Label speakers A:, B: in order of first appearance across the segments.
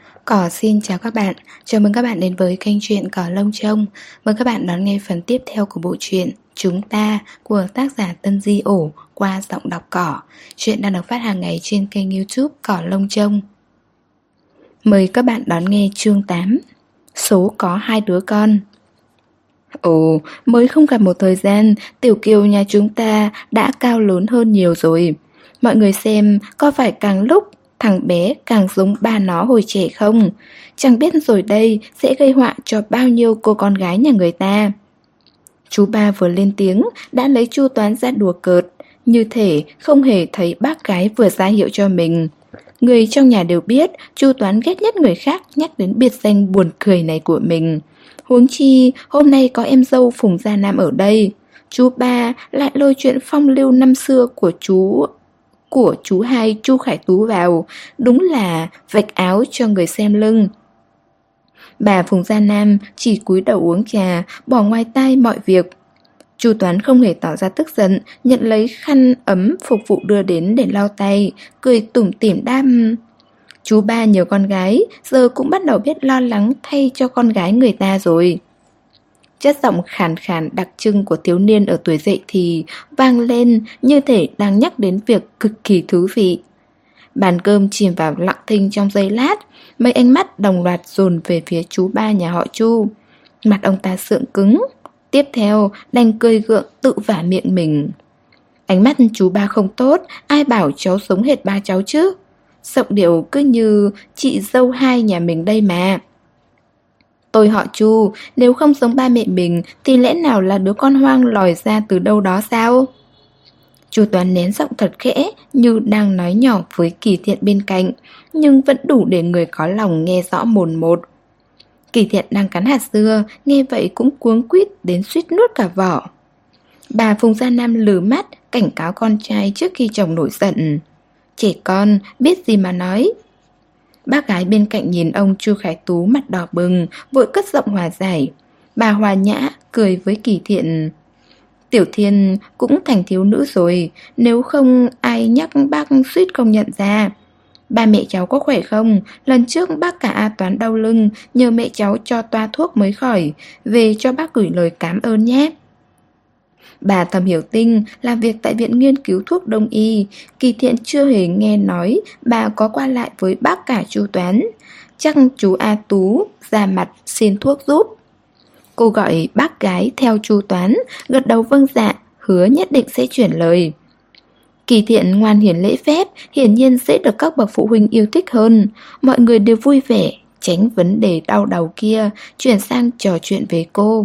A: Cỏ xin chào các bạn, chào mừng các bạn đến với kênh truyện Cỏ Lông Trông. Mời các bạn đón nghe phần tiếp theo của bộ truyện Chúng Ta của tác giả Tân Di Ổ qua giọng đọc Cỏ. Truyện đang được phát hàng ngày trên kênh YouTube Cỏ Lông Trông. Mời các bạn đón nghe chương 8, số có 2 đứa con. Ồ, mới không gặp một thời gian, Tiểu Kiều nhà chúng ta đã cao lớn hơn nhiều rồi. Mọi người xem có phải càng lúc thằng bé càng giống ba nó hồi trẻ không? Chẳng biết rồi đây sẽ gây họa cho bao nhiêu cô con gái nhà người ta. Chú ba vừa lên tiếng đã lấy Chu Toán ra đùa cợt, như thể không hề thấy bác gái vừa ra hiệu cho mình. Người trong nhà đều biết Chu Toán ghét nhất người khác nhắc đến biệt danh buồn cười này của mình. Huống chi hôm nay có em dâu Phùng Gia Nam ở đây, chú ba lại lôi chuyện phong lưu năm xưa của chú hai Chu Khải Tú vào, đúng là vạch áo cho người xem lưng. Bà Phùng Gia Nam chỉ cúi đầu uống trà, bỏ ngoài tai mọi việc. Chu Toán không hề tỏ ra tức giận, nhận lấy khăn ấm phục vụ đưa đến để lau tay, cười tủm tỉm đáp: chú ba nhiều con gái, giờ cũng bắt đầu biết lo lắng thay cho con gái người ta rồi. Chất giọng khàn khàn đặc trưng của thiếu niên ở tuổi dậy thì vang lên như thể đang nhắc đến việc cực kỳ thú vị. Bàn cơm chìm vào lặng thinh trong giây lát, mấy ánh mắt đồng loạt dồn về phía chú ba nhà họ Chu. Mặt ông ta sượng cứng, tiếp theo đành cười gượng tự vả miệng mình. Ánh mắt chú ba không tốt, ai bảo cháu sống hệt ba cháu chứ? Giọng điệu cứ như chị dâu hai nhà mình đây mà. Tôi họ Chu, nếu không giống ba mẹ mình thì lẽ nào là đứa con hoang lòi ra từ đâu đó sao? Chu Toán nén giọng thật khẽ như đang nói nhỏ với Kỳ Thiện bên cạnh, nhưng vẫn đủ để người có lòng nghe rõ mồn một. Kỳ Thiện đang cắn hạt dưa, nghe vậy cũng cuống quýt đến suýt nuốt cả vỏ. Bà Phùng Gia Nam lừ mắt cảnh cáo con trai trước khi chồng nổi giận. Trẻ con biết gì mà nói. Bác gái bên cạnh nhìn ông Chu Khải Tú mặt đỏ bừng, vội cất giọng hòa giải. Bà hòa nhã cười với Kỳ Thiện: Tiểu Thiên cũng thành thiếu nữ rồi, nếu không ai nhắc bác suýt không nhận ra. Ba mẹ cháu có khỏe không? Lần trước bác cả A Toán đau lưng, nhờ mẹ cháu cho toa thuốc mới khỏi, về cho bác gửi lời cảm ơn nhé. Bà Thẩm Hiểu Tinh làm việc tại Viện Nghiên cứu Thuốc Đông Y, Kỳ Thiện chưa hề nghe nói bà có qua lại với bác cả Chu Toán. Chắc chú A Tú ra mặt xin thuốc giúp. Cô gọi bác gái theo Chu Toán, gật đầu vâng dạ, hứa nhất định sẽ chuyển lời. Kỳ Thiện ngoan hiền lễ phép, hiển nhiên sẽ được các bậc phụ huynh yêu thích hơn. Mọi người đều vui vẻ, tránh vấn đề đau đầu kia, chuyển sang trò chuyện về cô.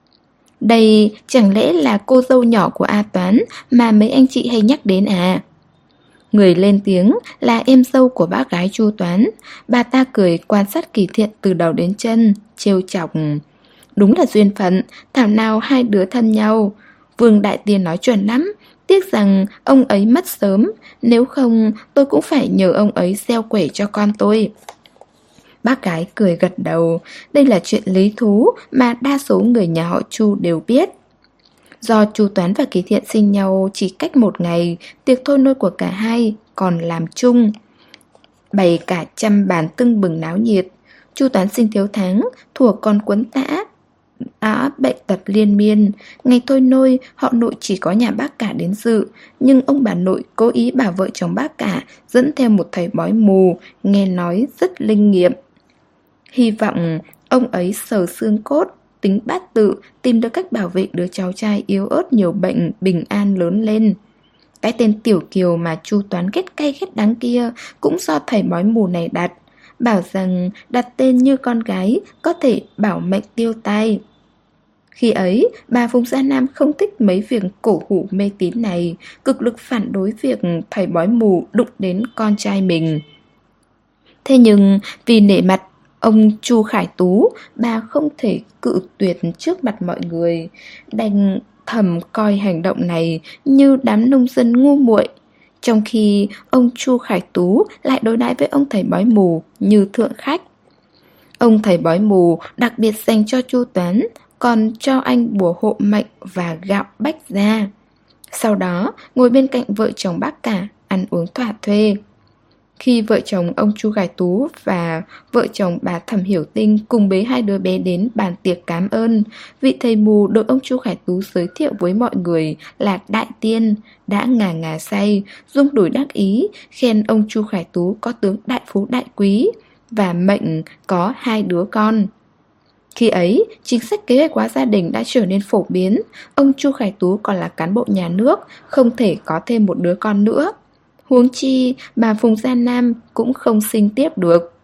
A: Đây chẳng lẽ là cô dâu nhỏ của A Toán mà mấy anh chị hay nhắc đến à? Người lên tiếng là em dâu của bác gái Chu Toán. Bà ta cười quan sát Kỳ Thiện từ đầu đến chân, trêu chọc: đúng là duyên phận, thảo nào hai đứa thân nhau. Vương Đại Tiên nói chuẩn lắm, tiếc rằng ông ấy mất sớm, nếu không tôi cũng phải nhờ ông ấy gieo quẻ cho con tôi. Bác gái cười gật đầu, đây là chuyện lý thú mà đa số người nhà họ Chu đều biết. Do Chu Toán và Kỳ Thiện sinh nhau chỉ cách một ngày, tiệc thôi nôi của cả hai còn làm chung. Bày cả trăm bàn tưng bừng náo nhiệt. Chu Toán sinh thiếu tháng, thuở còn quấn tã, bệnh tật liên miên. Ngày thôi nôi, họ nội chỉ có nhà bác cả đến dự, nhưng ông bà nội cố ý bảo vợ chồng bác cả dẫn theo một thầy bói mù, nghe nói rất linh nghiệm. Hy vọng ông ấy sờ xương cốt, tính bát tự, tìm được cách bảo vệ đứa cháu trai yếu ớt nhiều bệnh bình an lớn lên. Cái tên Tiểu Kiều mà Chu Toán ghét cay ghét đắng kia cũng do thầy bói mù này đặt, bảo rằng đặt tên như con gái có thể bảo mệnh tiêu tai. Khi ấy, bà Phùng Gia Nam không thích mấy việc cổ hủ mê tín này, cực lực phản đối việc thầy bói mù đụng đến con trai mình. Thế nhưng vì nể mặt ông Chu Khải Tú, bà không thể cự tuyệt trước mặt mọi người, đành thầm coi hành động này như đám nông dân ngu muội. Trong khi ông Chu Khải Tú lại đối đãi với ông thầy bói mù như thượng khách. Ông thầy bói mù đặc biệt dành cho Chu Toán, còn cho anh bùa hộ mệnh và gạo bách gia. Sau đó ngồi bên cạnh vợ chồng bác cả, ăn uống thỏa thuê. Khi vợ chồng ông Chu Khải Tú và vợ chồng bà Thẩm Hiểu Tinh cùng bế hai đứa bé đến bàn tiệc cảm ơn, vị thầy mù được ông Chu Khải Tú giới thiệu với mọi người là Đại Tiên đã ngà ngà say, rung đùi đắc ý, khen ông Chu Khải Tú có tướng đại phú đại quý và mệnh có hai đứa con. Khi ấy, chính sách kế hoạch hóa gia đình đã trở nên phổ biến, ông Chu Khải Tú còn là cán bộ nhà nước, không thể có thêm một đứa con nữa. Huống chi, bà Phùng Gia Nam cũng không sinh tiếp được.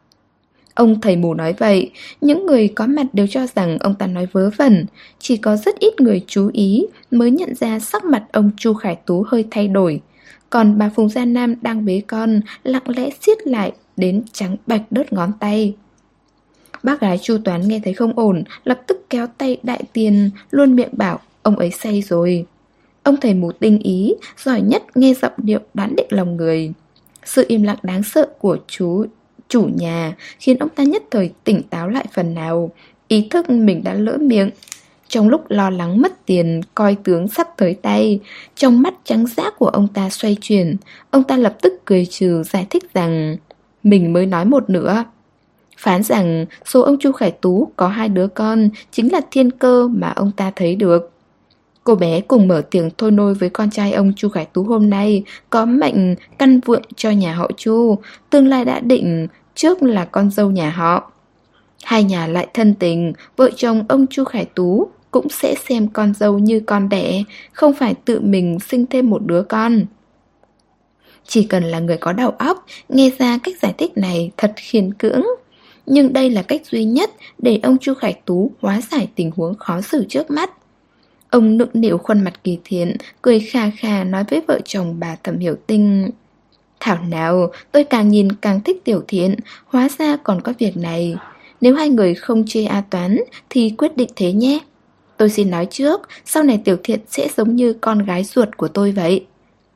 A: Ông thầy mù nói vậy, những người có mặt đều cho rằng ông ta nói vớ vẩn. Chỉ có rất ít người chú ý mới nhận ra sắc mặt ông Chu Khải Tú hơi thay đổi. Còn bà Phùng Gia Nam đang bế con, lặng lẽ siết lại đến trắng bạch đốt ngón tay. Bác gái Chu Toán nghe thấy không ổn, lập tức kéo tay Đại Tiên, luôn miệng bảo ông ấy say rồi. Ông thầy mù tinh ý, giỏi nhất nghe giọng điệu đoán định lòng người. Sự im lặng đáng sợ của chủ nhà khiến ông ta nhất thời tỉnh táo lại phần nào, ý thức mình đã lỡ miệng. Trong lúc lo lắng mất tiền, coi tướng sắp tới tay, trong mắt trắng dã của ông ta xoay chuyển. Ông ta lập tức cười trừ giải thích rằng mình mới nói một nửa. Phán rằng số ông Chu Khải Tú có hai đứa con chính là thiên cơ mà ông ta thấy được. Cô bé cùng mở tiệc thôi nôi với con trai ông Chu Khải Tú hôm nay có mệnh căn vượng cho nhà họ Chu, tương lai đã định trước là con dâu nhà họ. Hai nhà lại thân tình, vợ chồng ông Chu Khải Tú cũng sẽ xem con dâu như con đẻ, không phải tự mình sinh thêm một đứa con. Chỉ cần là người có đầu óc, nghe ra cách giải thích này thật khiên cưỡng. Nhưng đây là cách duy nhất để ông Chu Khải Tú hóa giải tình huống khó xử trước mắt. Ông nựng nịu khuôn mặt kỳ thiện, cười khà khà nói với vợ chồng bà Thẩm Hiểu Tinh: Thảo nào, tôi càng nhìn càng thích Tiểu Thiện, hóa ra còn có việc này. Nếu hai người không chê A Toán thì quyết định thế nhé. Tôi xin nói trước, sau này Tiểu Thiện sẽ giống như con gái ruột của tôi vậy.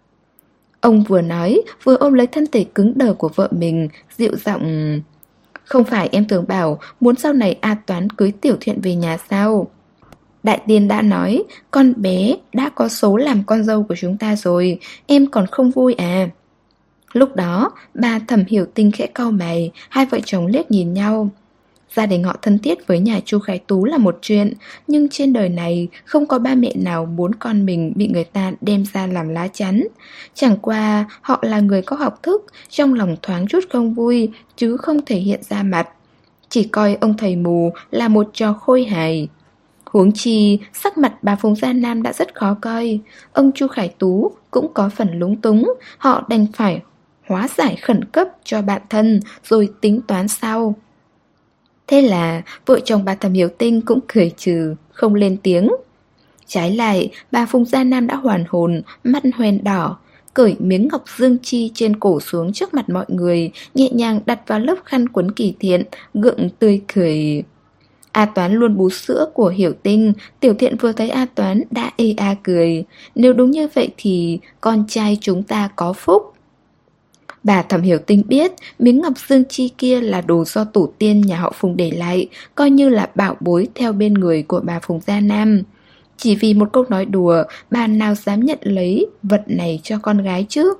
A: Ông vừa nói, vừa ôm lấy thân thể cứng đờ của vợ mình, dịu giọng: Không phải em tưởng bảo muốn sau này A Toán cưới Tiểu Thiện về nhà sao? Đại Tiên đã nói, con bé đã có số làm con dâu của chúng ta rồi, em còn không vui à? Lúc đó, bà Thẩm Hiểu Tinh khẽ cau mày, hai vợ chồng liếc nhìn nhau. Gia đình họ thân thiết với nhà Chu Khải Tú là một chuyện, nhưng trên đời này không có ba mẹ nào muốn con mình bị người ta đem ra làm lá chắn. Chẳng qua họ là người có học thức, trong lòng thoáng chút không vui, chứ không thể hiện ra mặt. Chỉ coi ông thầy mù là một trò khôi hài. Huống chi, sắc mặt bà Phùng Gia Nam đã rất khó coi. Ông Chu Khải Tú cũng có phần lúng túng, họ đành phải hóa giải khẩn cấp cho bạn thân rồi tính toán sau. Thế là vợ chồng bà Thẩm Hiểu Tinh cũng cười trừ, không lên tiếng. Trái lại, bà Phùng Gia Nam đã hoàn hồn, mắt hoen đỏ, cởi miếng ngọc dương chi trên cổ xuống trước mặt mọi người, nhẹ nhàng đặt vào lớp khăn quấn Kỳ Thiện, gượng tươi cười. A Toán luôn bú sữa của Hiểu Tinh, Tiểu Thiện vừa thấy A Toán đã ê a cười. Nếu đúng như vậy thì con trai chúng ta có phúc. Bà Thẩm Hiểu Tinh biết miếng ngọc dương chi kia là đồ do tổ tiên nhà họ Phùng để lại, coi như là bảo bối theo bên người của bà Phùng Gia Nam. Chỉ vì một câu nói đùa, bà nào dám nhận lấy vật này cho con gái chứ?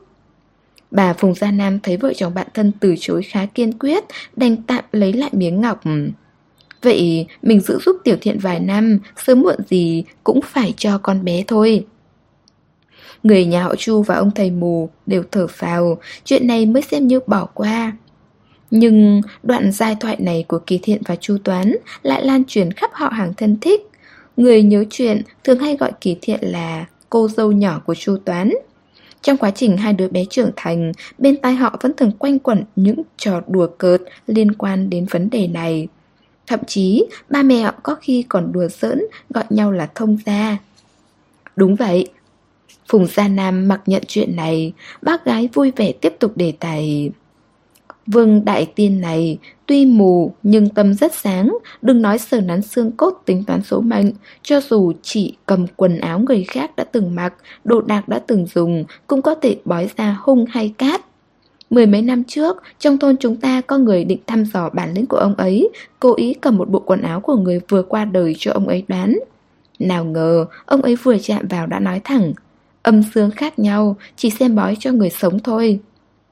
A: Bà Phùng Gia Nam thấy vợ chồng bạn thân từ chối khá kiên quyết, đành tạm lấy lại miếng ngọc. Vậy mình giữ giúp Tiểu Thiện vài năm, sớm muộn gì cũng phải cho con bé thôi. Người nhà họ Chu và ông thầy mù đều thở phào, chuyện này mới xem như bỏ qua. Nhưng đoạn giai thoại này của Kỳ Thiện và Chu Toán lại lan truyền khắp họ hàng thân thích. Người nhớ chuyện thường hay gọi Kỳ Thiện là cô dâu nhỏ của Chu Toán. Trong quá trình hai đứa bé trưởng thành, bên tai họ vẫn thường quanh quẩn những trò đùa cợt liên quan đến vấn đề này. Thậm chí, ba mẹ họ có khi còn đùa giỡn, gọi nhau là thông gia. Đúng vậy. Phùng Gia Nam mặc nhận chuyện này, bác gái vui vẻ tiếp tục đề tài. Vương Đại Tiên này, tuy mù nhưng tâm rất sáng, đừng nói sờ nắn xương cốt tính toán số mệnh. Cho dù chỉ cầm quần áo người khác đã từng mặc, đồ đạc đã từng dùng, cũng có thể bói ra hung hay cát. Mười mấy năm trước, trong thôn chúng ta có người định thăm dò bản lĩnh của ông ấy, cố ý cầm một bộ quần áo của người vừa qua đời cho ông ấy đoán. Nào ngờ, ông ấy vừa chạm vào đã nói thẳng, âm dương khác nhau, chỉ xem bói cho người sống thôi.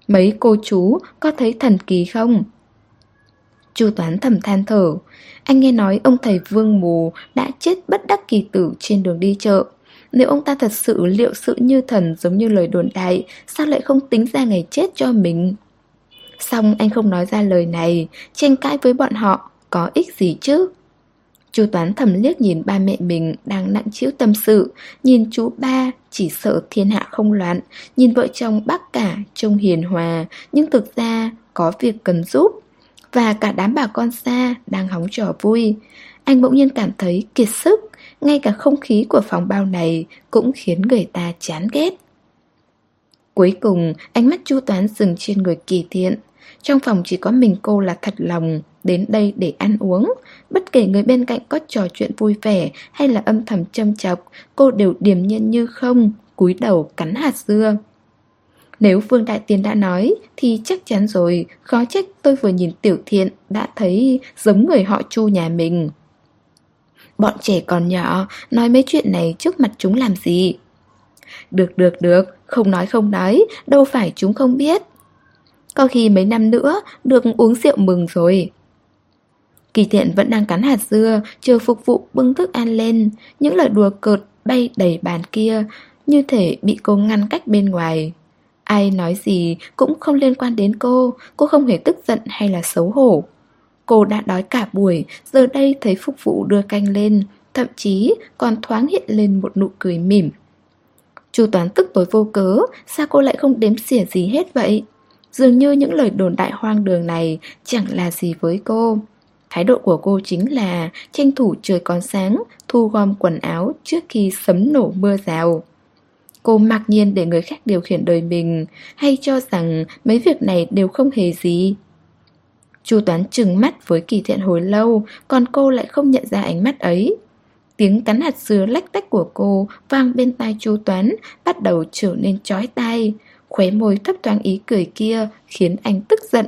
A: Mấy cô chú có thấy thần kỳ không? Chu Toán thầm than thở. Anh nghe nói ông thầy Vương Mù đã chết bất đắc kỳ tử trên đường đi chợ. Nếu ông ta thật sự liệu sự như thần giống như lời đồn đại, sao lại không tính ra ngày chết cho mình? Xong anh không nói ra lời này, tranh cãi với bọn họ có ích gì chứ? Chu Toán thầm liếc nhìn ba mẹ mình đang nặng trĩu tâm sự, nhìn chú ba chỉ sợ thiên hạ không loạn, nhìn vợ chồng bác cả trông hiền hòa nhưng thực ra có việc cần giúp, và cả đám bà con xa đang hóng trò vui. Anh bỗng nhiên cảm thấy kiệt sức, ngay cả không khí của phòng bao này cũng khiến người ta chán ghét. Cuối cùng, ánh mắt Chu Toán dừng trên người Kỳ Thiện. Trong phòng chỉ có mình cô là thật lòng đến đây để ăn uống. Bất kể người bên cạnh có trò chuyện vui vẻ hay là âm thầm châm chọc, cô đều điềm nhiên như không, cúi đầu cắn hạt dưa. Nếu Vương Đại Tiên đã nói thì chắc chắn rồi, khó trách tôi vừa nhìn Tiểu Thiện đã thấy giống người họ Chu nhà mình. Bọn trẻ còn nhỏ, nói mấy chuyện này trước mặt chúng làm gì? Được, không nói, đâu phải chúng không biết. Có khi mấy năm nữa được uống rượu mừng rồi. Kỳ Thiện vẫn đang cắn hạt dưa, chờ phục vụ bưng thức ăn lên. Những lời đùa cợt bay đầy bàn kia, như thể bị cô ngăn cách bên ngoài. Ai nói gì cũng không liên quan đến cô không hề tức giận hay là xấu hổ. Cô đã đói cả buổi, giờ đây thấy phục vụ đưa canh lên, thậm chí còn thoáng hiện lên một nụ cười mỉm. Chu Toán tức tối vô cớ, sao cô lại không đếm xỉa gì hết vậy? Dường như những lời đồn đại hoang đường này chẳng là gì với cô. Thái độ của cô chính là tranh thủ trời còn sáng, thu gom quần áo trước khi sấm nổ mưa rào. Cô mặc nhiên để người khác điều khiển đời mình, hay cho rằng mấy việc này đều không hề gì. Chu Toán trừng mắt với Kỳ Thiện hồi lâu, còn cô lại không nhận ra ánh mắt ấy. Tiếng cắn hạt dưa lách tách của cô vang bên tai Chu Toán, bắt đầu trở nên chói tai. Khóe môi thấp thoáng ý cười kia khiến anh tức giận.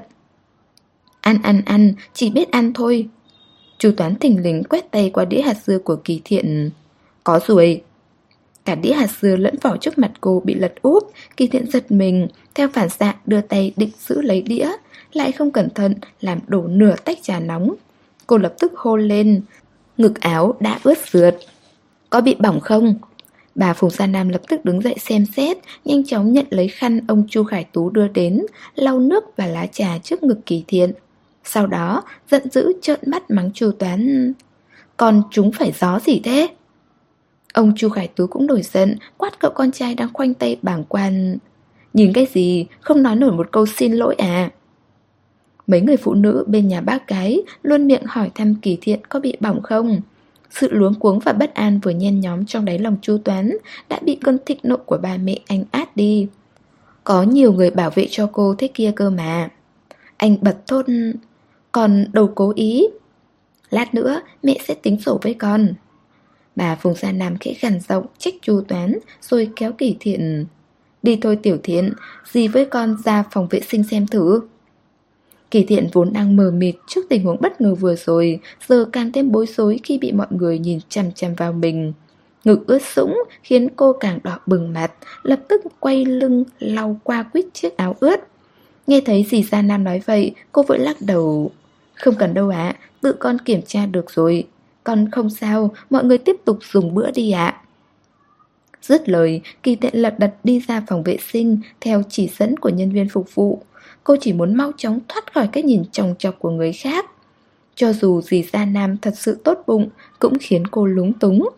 A: Ăn, chỉ biết ăn thôi. Chu Toán thình lình quét tay qua đĩa hạt dưa của Kỳ Thiện. Có ruồi. Cả đĩa hạt dưa lẫn vỏ trước mặt cô bị lật úp. Kỳ Thiện giật mình, theo phản xạ đưa tay định giữ lấy đĩa, lại không cẩn thận làm đổ nửa tách trà nóng. Cô lập tức hôn lên. Ngực áo đã ướt rượt. Có bị bỏng không? Bà Phùng Sa Nam lập tức đứng dậy xem xét, nhanh chóng nhận lấy khăn ông Chu Khải Tú đưa đến, lau nước và lá trà trước ngực Kỳ Thiện. Sau đó giận dữ trợn mắt mắng Chu Toán. Còn chúng phải gió gì thế? Ông Chu Khải Tú cũng nổi giận, quát cậu con trai đang khoanh tay bàng quan. Nhìn cái gì, không nói nổi một câu xin lỗi à? Mấy người phụ nữ bên nhà bác gái luôn miệng hỏi thăm Kỳ Thiện có bị bỏng không. Sự luống cuống và bất an vừa nhen nhóm trong đáy lòng Chu Toán đã bị cơn thịnh nộ của ba mẹ anh át đi. Có nhiều người bảo vệ cho cô thế kia cơ mà. Anh bật thốt. Còn đâu cố ý. Lát nữa mẹ sẽ tính sổ với con. Bà Phùng Sa Nam khẽ gằn giọng trách Chu Toán, rồi kéo Kỳ Thiện. Đi thôi Tiểu Thiện, dì với con ra phòng vệ sinh xem thử. Kỳ Thiện vốn đang mờ mịt trước tình huống bất ngờ vừa rồi, giờ càng thêm bối rối khi bị mọi người nhìn chằm chằm vào mình. Ngực ướt sũng khiến cô càng đỏ bừng mặt, lập tức quay lưng lau qua quýt chiếc áo ướt. Nghe thấy dì Sa Nam nói vậy, cô vội lắc đầu. Không cần đâu ạ, tự con kiểm tra được rồi. Con không sao, mọi người tiếp tục dùng bữa đi ạ. Dứt lời, Kỳ Thiện lật đật đi ra phòng vệ sinh theo chỉ dẫn của nhân viên phục vụ. Cô chỉ muốn mau chóng thoát khỏi cái nhìn chòng chọc của người khác. Cho dù dì Sa Nam thật sự tốt bụng, cũng khiến cô lúng túng.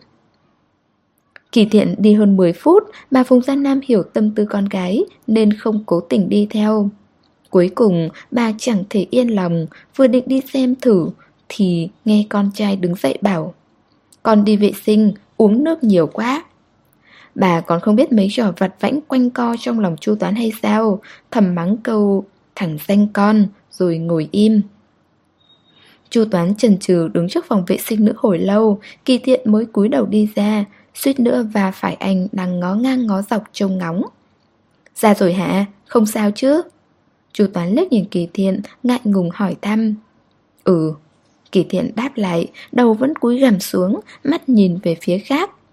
A: Kỳ Thiện đi hơn 10 phút, bà Phùng Sa Nam hiểu tâm tư con gái nên không cố tình đi theo. Cuối cùng, bà chẳng thể yên lòng, vừa định đi xem thử thì nghe con trai đứng dậy bảo. Con đi vệ sinh, uống nước nhiều quá. Bà còn không biết mấy trò vặt vãnh quanh co trong lòng Chu Toán hay sao, thầm mắng câu thằng danh con, rồi ngồi im. Chu Toán chần chừ đứng trước phòng vệ sinh nữ hồi lâu, Kỳ Thiện mới cúi đầu đi ra, suýt nữa và phải anh đang ngó ngang ngó dọc trông ngóng. Ra rồi hả? Không sao chứ? Chu Toán liếc nhìn Kỳ Thiện, ngại ngùng hỏi thăm. Ừ. Kỳ Thiện đáp lại, đầu vẫn cúi gằm xuống, mắt nhìn về phía khác.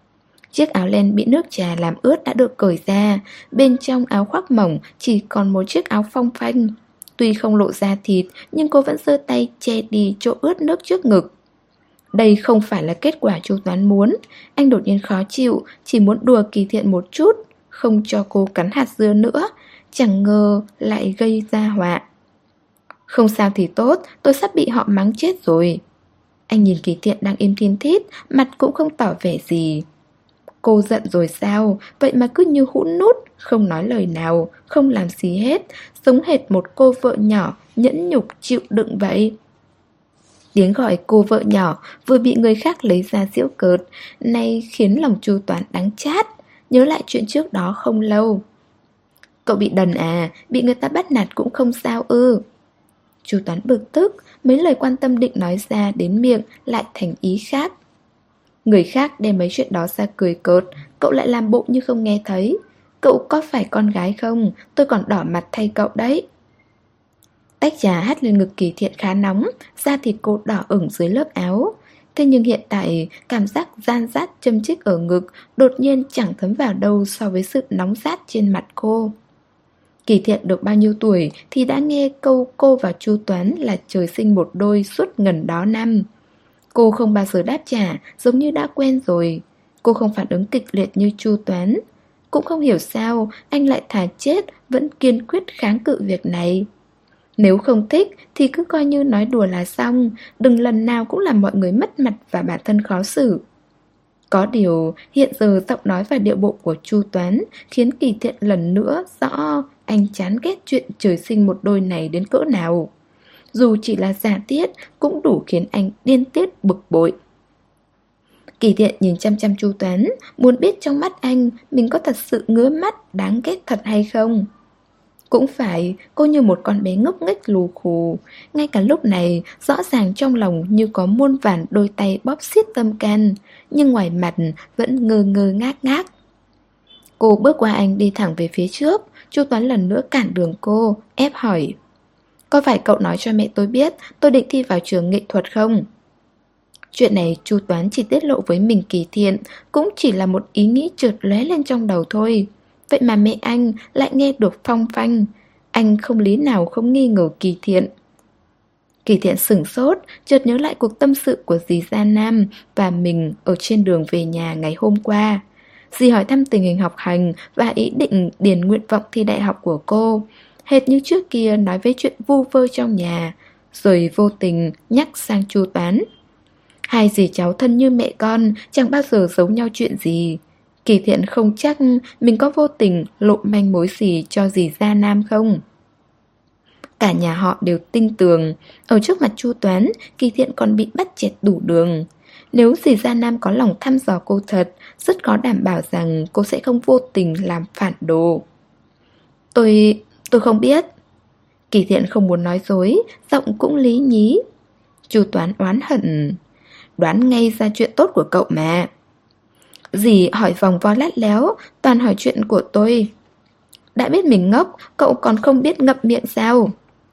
A: Chiếc áo len bị nước trà làm ướt đã được cởi ra. Bên trong áo khoác mỏng chỉ còn một chiếc áo phông phanh. Tuy không lộ ra thịt, nhưng cô vẫn giơ tay che đi chỗ ướt nước trước ngực. Đây không phải là kết quả Chu Toán muốn. Anh đột nhiên khó chịu, chỉ muốn đùa Kỳ Thiện một chút, không cho cô cắn hạt dưa nữa. Chẳng ngờ lại gây ra họa. Không sao thì tốt, tôi sắp bị họ mắng chết rồi. Anh nhìn Kỳ Thiện đang im thin thít, mặt cũng không tỏ vẻ gì. Cô giận rồi sao? Vậy mà cứ như hũ nút, không nói lời nào, không làm gì hết, giống hệt một cô vợ nhỏ nhẫn nhục chịu đựng vậy. Tiếng gọi cô vợ nhỏ vừa bị người khác lấy ra giễu cợt, nay khiến lòng Chu Toán đắng chát, nhớ lại chuyện trước đó không lâu. Cậu bị đần à, bị người ta bắt nạt cũng không sao ư? Chu Toán bực tức, mấy lời quan tâm định nói ra đến miệng lại thành ý khác. Người khác đem mấy chuyện đó ra cười cợt, cậu lại làm bộ như không nghe thấy. Cậu có phải con gái không? Tôi còn đỏ mặt thay cậu đấy. Tách trà hắt lên ngực Kỳ Thiện khá nóng, da thịt cô đỏ ửng dưới lớp áo. Thế nhưng hiện tại cảm giác gian rát châm chích ở ngực đột nhiên chẳng thấm vào đâu so với sự nóng rát trên mặt cô. Kỳ Thiện được bao nhiêu tuổi thì đã nghe câu cô và Chu Toán là trời sinh một đôi suốt ngần đó năm. Cô không bao giờ đáp trả, giống như đã quen rồi. Cô không phản ứng kịch liệt như Chu Toán. Cũng không hiểu sao anh lại thà chết vẫn kiên quyết kháng cự việc này. Nếu không thích thì cứ coi như nói đùa là xong, đừng lần nào cũng làm mọi người mất mặt và bản thân khó xử. Có điều hiện giờ giọng nói và điệu bộ của Chu Toán khiến Kỳ Thiện lần nữa rõ anh chán ghét chuyện trời sinh một đôi này đến cỡ nào. Dù chỉ là giả tiết cũng đủ khiến anh điên tiết bực bội. Kỳ Thiện nhìn chăm chăm Chu Toán, muốn biết trong mắt anh mình có thật sự ngứa mắt đáng ghét thật hay không. Cũng phải, cô như một con bé ngốc nghếch lù khù. Ngay cả lúc này, rõ ràng trong lòng như có muôn vàn đôi tay bóp xiết tâm can, nhưng ngoài mặt vẫn ngơ ngơ ngác ngác. Cô bước qua anh đi thẳng về phía trước. Chu Toán lần nữa cản đường cô, ép hỏi: có phải cậu nói cho mẹ tôi biết tôi định thi vào trường nghệ thuật không? Chuyện này Chu Toán chỉ tiết lộ với mình Kỳ Thiện, cũng chỉ là một ý nghĩ chợt lóe lên trong đầu thôi. Vậy mà mẹ anh lại nghe được phong phanh. Anh không lý nào không nghi ngờ Kỳ Thiện. Kỳ Thiện sửng sốt, chợt nhớ lại cuộc tâm sự của dì Gia Nam và mình ở trên đường về nhà ngày hôm qua. Dì hỏi thăm tình hình học hành và ý định điền nguyện vọng thi đại học của cô, hệt như trước kia nói với chuyện vu vơ trong nhà, rồi vô tình nhắc sang Chu Toán. Hai dì cháu thân như mẹ con, chẳng bao giờ giấu nhau chuyện gì. Kỳ Thiện không chắc mình có vô tình lộ manh mối gì cho dì Gia Nam không. Cả nhà họ đều tin tưởng. Ở trước mặt Chu Toán, Kỳ Thiện còn bị bắt chẹt đủ đường. Nếu dì Gia Nam có lòng thăm dò cô thật, rất có đảm bảo rằng cô sẽ không vô tình làm phản đồ. Tôi không biết. Kỳ Thiện không muốn nói dối, giọng cũng lý nhí. Chu Toán oán hận: đoán ngay ra chuyện tốt của cậu mà. Dì hỏi vòng vo lát léo, toàn hỏi chuyện của tôi. Đã biết mình ngốc, cậu còn không biết ngậm miệng sao?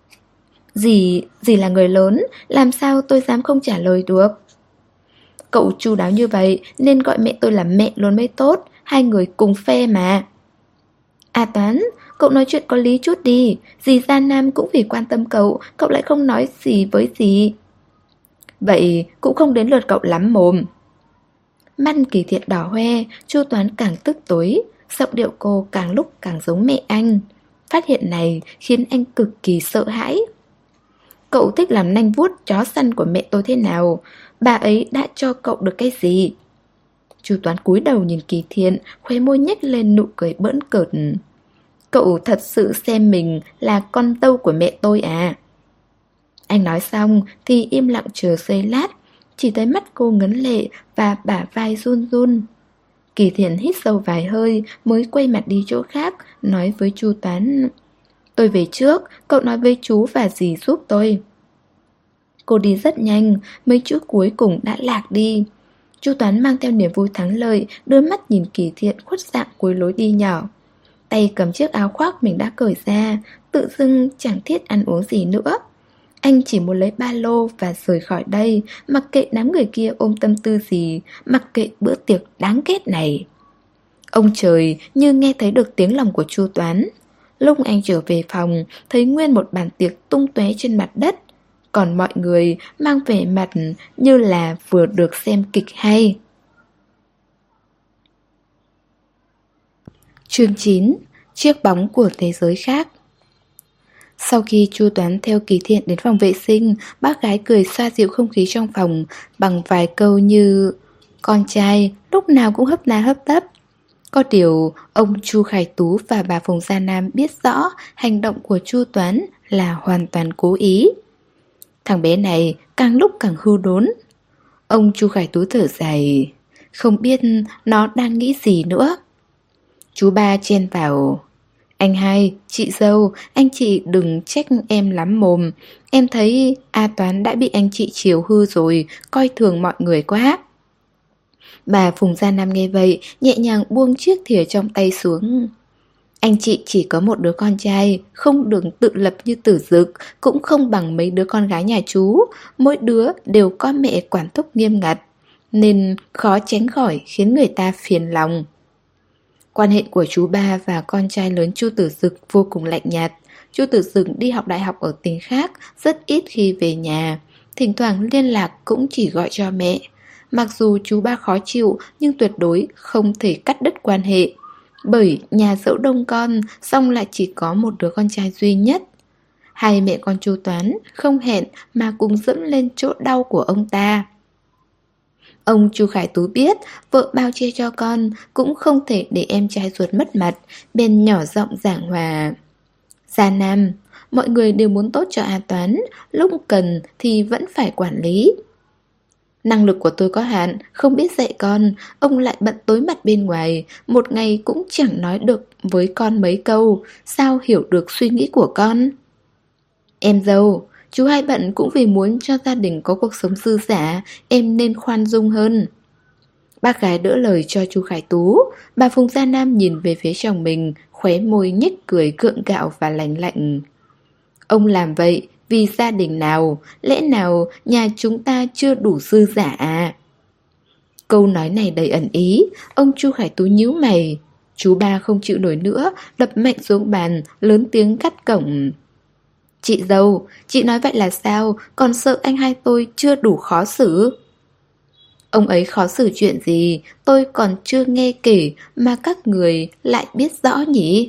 A: Dì là người lớn, làm sao tôi dám không trả lời được? Cậu chu đáo như vậy nên gọi mẹ tôi là mẹ luôn mới tốt, hai người cùng phe mà. À Toán, cậu nói chuyện có lý chút đi. Dì Gia Nam cũng vì quan tâm cậu, cậu lại không nói gì với dì. Vậy cũng không đến lượt cậu lắm mồm. Mắt Kỳ Thiện đỏ hoe, Chu Toán càng tức tối, giọng điệu cô càng lúc càng giống mẹ anh. Phát hiện này khiến anh cực kỳ sợ hãi. Cậu thích làm nanh vuốt chó săn của mẹ tôi thế nào? Bà ấy đã cho cậu được cái gì? Chu Toán cúi đầu nhìn Kỳ Thiện, khóe môi nhếch lên nụ cười bỡn cợt. Cậu thật sự xem mình là con dâu của mẹ tôi à? Anh nói xong thì im lặng chờ giây lát, chỉ thấy mắt cô ngấn lệ và bả vai run run. Kỳ Thiện hít sâu vài hơi mới quay mặt đi chỗ khác, nói với Chu Toán: tôi về trước, cậu nói với chú và dì giúp tôi. Cô đi rất nhanh, mấy chữ cuối cùng đã lạc đi. Chu Toán mang theo niềm vui thắng lợi, đưa mắt nhìn Kỳ Thiện khuất dạng cuối lối đi nhỏ. Tay cầm chiếc áo khoác mình đã cởi ra, tự dưng chẳng thiết ăn uống gì nữa. Anh chỉ muốn lấy ba lô và rời khỏi đây, mặc kệ đám người kia ôm tâm tư gì, mặc kệ bữa tiệc đáng ghét này. Ông trời như nghe thấy được tiếng lòng của Chu Toán. Lúc anh trở về phòng, thấy nguyên một bàn tiệc tung tóe trên mặt đất, còn mọi người mang vẻ mặt như là vừa được xem kịch hay. Chương 9. Chiếc bóng của thế giới khác. Sau khi Chu Toán theo Kỳ Thiện đến phòng vệ sinh, bác gái cười xoa dịu không khí trong phòng bằng vài câu như con trai lúc nào cũng hấp nà hấp tấp. Có điều, ông Chu Khải Tú và bà Phùng Gia Nam biết rõ hành động của Chu Toán là hoàn toàn cố ý. Thằng bé này càng lúc càng hư đốn. Ông Chu Khải Tú thở dài, không biết nó đang nghĩ gì nữa. Chú ba chen vào. Anh hai, chị dâu, anh chị đừng trách em lắm mồm. Em thấy A Toán đã bị anh chị chiều hư rồi, coi thường mọi người quá. Bà Phùng Gia Nam nghe vậy, nhẹ nhàng buông chiếc thìa trong tay xuống. Anh chị chỉ có một đứa con trai, không được tự lập như Tử Dực, cũng không bằng mấy đứa con gái nhà chú. Mỗi đứa đều có mẹ quản thúc nghiêm ngặt, nên khó tránh khỏi khiến người ta phiền lòng. Quan hệ của chú ba và con trai lớn Chu Tử Dực vô cùng lạnh nhạt. Chu Tử Dực đi học đại học ở tỉnh khác, rất ít khi về nhà. Thỉnh thoảng liên lạc cũng chỉ gọi cho mẹ. Mặc dù chú ba khó chịu nhưng tuyệt đối không thể cắt đứt quan hệ. Bởi nhà dẫu đông con, song lại chỉ có một đứa con trai duy nhất. Hai mẹ con Chu Toán không hẹn mà cùng dẫm lên chỗ đau của ông ta. Ông Chu Khải Tú biết vợ bao che cho con cũng không thể để em trai ruột mất mặt, bèn nhỏ giọng giảng hòa. Gia Nam, mọi người đều muốn tốt cho A Toán, lúc cần thì vẫn phải quản lý. Năng lực của tôi có hạn, không biết dạy con, ông lại bận tối mặt bên ngoài, một ngày cũng chẳng nói được với con mấy câu, sao hiểu được suy nghĩ của con? Em dâu, chú hai bận cũng vì muốn cho gia đình có cuộc sống dư dả, em nên khoan dung hơn. Bác gái đỡ lời cho chú Khải Tú. Bà Phùng Gia Nam nhìn về phía chồng mình, khóe môi nhếch cười gượng gạo và lạnh lạnh. Ông làm vậy vì gia đình nào? Lẽ nào nhà chúng ta chưa đủ dư dả à? Câu nói này đầy ẩn ý. Ông Chu Khải Tú nhíu mày. Chú ba không chịu nổi nữa, đập mạnh xuống bàn, lớn tiếng cắt cổng. Chị dâu, chị nói vậy là sao? Còn sợ anh hai tôi chưa đủ khó xử? Ông ấy khó xử chuyện gì? Tôi còn chưa nghe kể mà các người lại biết rõ nhỉ?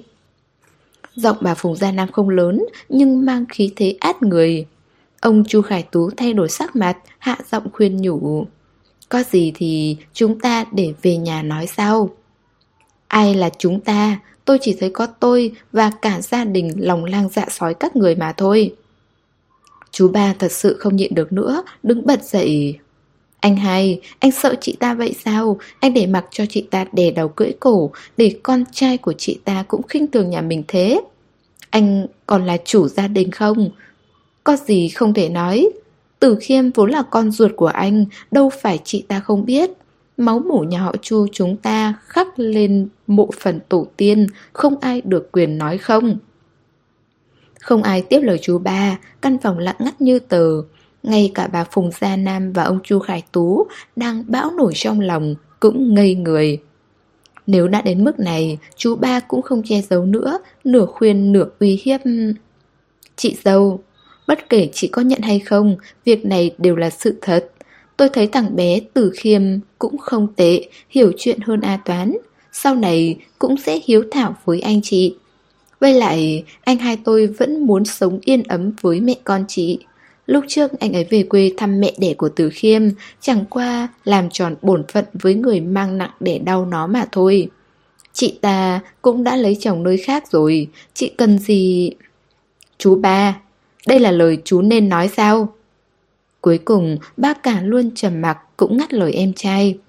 A: Giọng bà Phùng Gia Nam không lớn nhưng mang khí thế át người. Ông Chu Khải Tú thay đổi sắc mặt, hạ giọng khuyên nhủ. Có gì thì chúng ta để về nhà nói sau. Ai là chúng ta? Tôi chỉ thấy có tôi và cả gia đình lòng lang dạ sói các người mà thôi. Chú ba thật sự không nhịn được nữa, đứng bật dậy. Anh hai, anh sợ chị ta vậy sao? Anh để mặc cho chị ta đè đầu cưỡi cổ, để con trai của chị ta cũng khinh thường nhà mình thế. Anh còn là chủ gia đình không? Có gì không thể nói. Tử Khiêm vốn là con ruột của anh, đâu phải chị ta không biết. Máu mủ nhà họ Chu chúng ta khắc lên mộ phần tổ tiên, không ai được quyền nói không. Không ai tiếp lời chú ba, căn phòng lặng ngắt như tờ. Ngay cả bà Phùng Gia Nam và ông Chu Khải Tú đang bão nổi trong lòng cũng ngây người. Nếu đã đến mức này, chú ba cũng không che giấu nữa, nửa khuyên nửa uy hiếp. Chị dâu, bất kể chị có nhận hay không, việc này đều là sự thật. Tôi thấy thằng bé Tử Khiêm cũng không tệ, hiểu chuyện hơn A Toán. Sau này cũng sẽ hiếu thảo với anh chị. Với lại, anh hai tôi vẫn muốn sống yên ấm với mẹ con chị. Lúc trước anh ấy về quê thăm mẹ đẻ của Tử Khiêm, chẳng qua làm tròn bổn phận với người mang nặng đẻ đau nó mà thôi. Chị ta cũng đã lấy chồng nơi khác rồi, chị cần gì... Chú ba, đây là lời chú nên nói sao? Cuối cùng, bác cả luôn trầm mặc cũng ngắt lời em trai.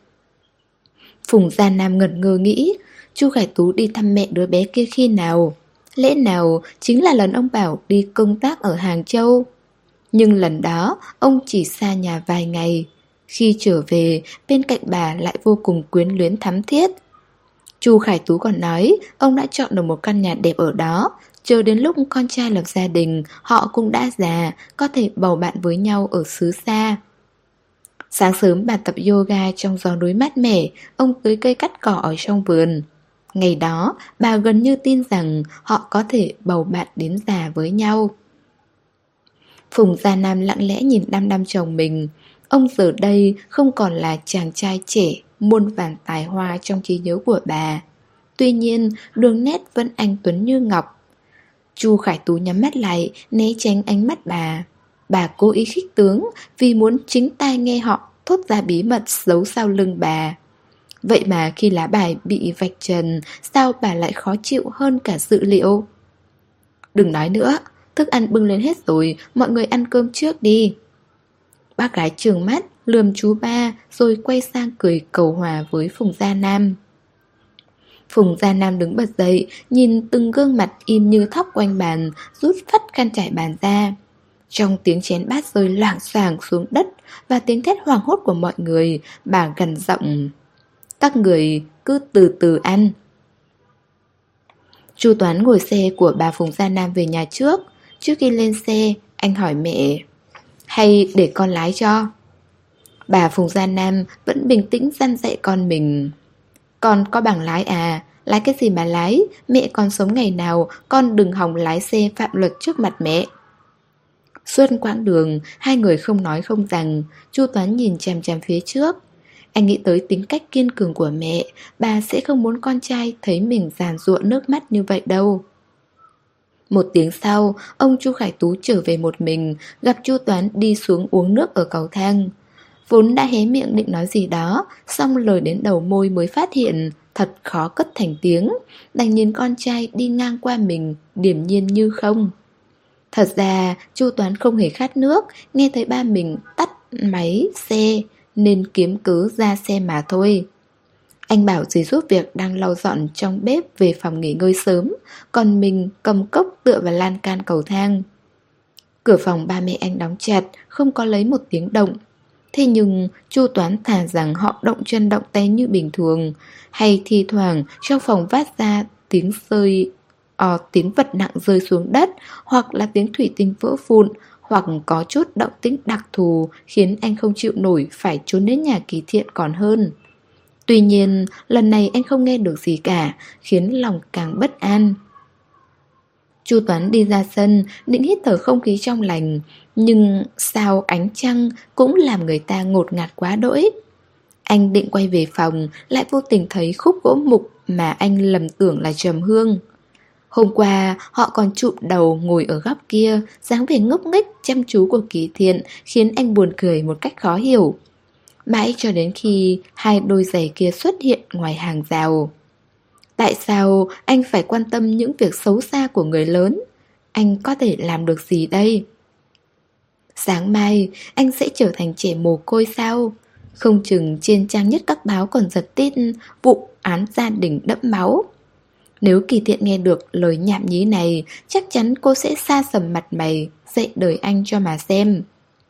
A: Phùng Gia Nam ngẩn ngơ nghĩ, Chu Khải Tú đi thăm mẹ đứa bé kia khi nào? Lẽ nào chính là lần ông bảo đi công tác ở Hàng Châu? Nhưng lần đó, ông chỉ xa nhà vài ngày. Khi trở về, bên cạnh bà lại vô cùng quyến luyến thắm thiết. Chu Khải Tú còn nói, ông đã chọn được một căn nhà đẹp ở đó, chờ đến lúc con trai lập gia đình, họ cũng đã già, có thể bầu bạn với nhau ở xứ xa. Sáng sớm bà tập yoga trong gió núi mát mẻ, ông tưới cây cắt cỏ ở trong vườn. Ngày đó, bà gần như tin rằng họ có thể bầu bạn đến già với nhau. Phùng Gia Nam lặng lẽ nhìn đăm đăm chồng mình. Ông giờ đây không còn là chàng trai trẻ, muôn vàn tài hoa trong trí nhớ của bà. Tuy nhiên, đường nét vẫn anh tuấn như ngọc. Chu Khải Tú nhắm mắt lại, né tránh ánh mắt bà. Bà cố ý khích tướng vì muốn chính tai nghe họ thốt ra bí mật giấu sau lưng bà. Vậy mà khi lá bài bị vạch trần, sao bà lại khó chịu hơn cả dự liệu? Đừng nói nữa, thức ăn bưng lên hết rồi, mọi người ăn cơm trước đi. Bác gái trừng mắt, lườm chú ba, rồi quay sang cười cầu hòa với Phùng Gia Nam. Phùng Gia Nam đứng bật dậy, nhìn từng gương mặt im như thóc quanh bàn, rút phắt khăn trải bàn ra. Trong tiếng chén bát rơi loảng xoảng xuống đất và tiếng thét hoảng hốt của mọi người, bà gằn giọng: các người cứ từ từ ăn. Chu Toán ngồi xe của bà Phùng Gia Nam về nhà trước. Trước khi lên xe, anh hỏi mẹ: hay để con lái cho? Bà Phùng Gia Nam vẫn bình tĩnh dăn dạy con mình: con có bằng lái à? Lái cái gì mà lái? Mẹ còn sống ngày nào, con đừng hòng lái xe phạm luật trước mặt mẹ. Suốt quãng đường, hai người không nói không rằng. Chu Toán nhìn chằm chằm phía trước. Anh nghĩ tới tính cách kiên cường của mẹ, bà sẽ không muốn con trai thấy mình giàn giụa nước mắt như vậy đâu. Một tiếng sau, ông Chu Khải Tú trở về một mình, gặp Chu Toán đi xuống uống nước ở cầu thang. Vốn đã hé miệng định nói gì đó, xong lời đến đầu môi mới phát hiện, thật khó cất thành tiếng, đành nhìn con trai đi ngang qua mình, điềm nhiên như không. Thật ra, Chu Toán không hề khát nước, nghe thấy ba mình tắt máy xe, nên kiếm cớ ra xe mà thôi. Anh bảo dì giúp việc đang lau dọn trong bếp về phòng nghỉ ngơi sớm, còn mình cầm cốc tựa vào lan can cầu thang. Cửa phòng ba mẹ anh đóng chặt, không có lấy một tiếng động. Thế nhưng Chu Toán thà rằng họ động chân động tay như bình thường, hay thi thoảng trong phòng phát ra tiếng tiếng vật nặng rơi xuống đất, hoặc là tiếng thủy tinh vỡ vụn, hoặc có chút động tĩnh đặc thù khiến anh không chịu nổi phải trốn đến nhà Kỳ Thiện còn hơn. Tuy nhiên, lần này anh không nghe được gì cả, khiến lòng càng bất an. Chu Toán đi ra sân, định hít thở không khí trong lành, nhưng sao ánh trăng cũng làm người ta ngột ngạt quá đỗi. Anh định quay về phòng, lại vô tình thấy khúc gỗ mục mà anh lầm tưởng là trầm hương. Hôm qua, họ còn chụm đầu ngồi ở góc kia, dáng vẻ ngốc nghếch chăm chú của Kỳ Thiện khiến anh buồn cười một cách khó hiểu. Mãi cho đến khi hai đôi giày kia xuất hiện ngoài hàng rào. Tại sao anh phải quan tâm những việc xấu xa của người lớn? Anh có thể làm được gì đây? Sáng mai anh sẽ trở thành trẻ mồ côi sao? Không chừng trên trang nhất các báo còn giật tít vụ án gia đình đẫm máu. Nếu Kỳ Thiện nghe được lời nhảm nhí này, chắc chắn cô sẽ sa sầm mặt mày, dạy đời anh cho mà xem.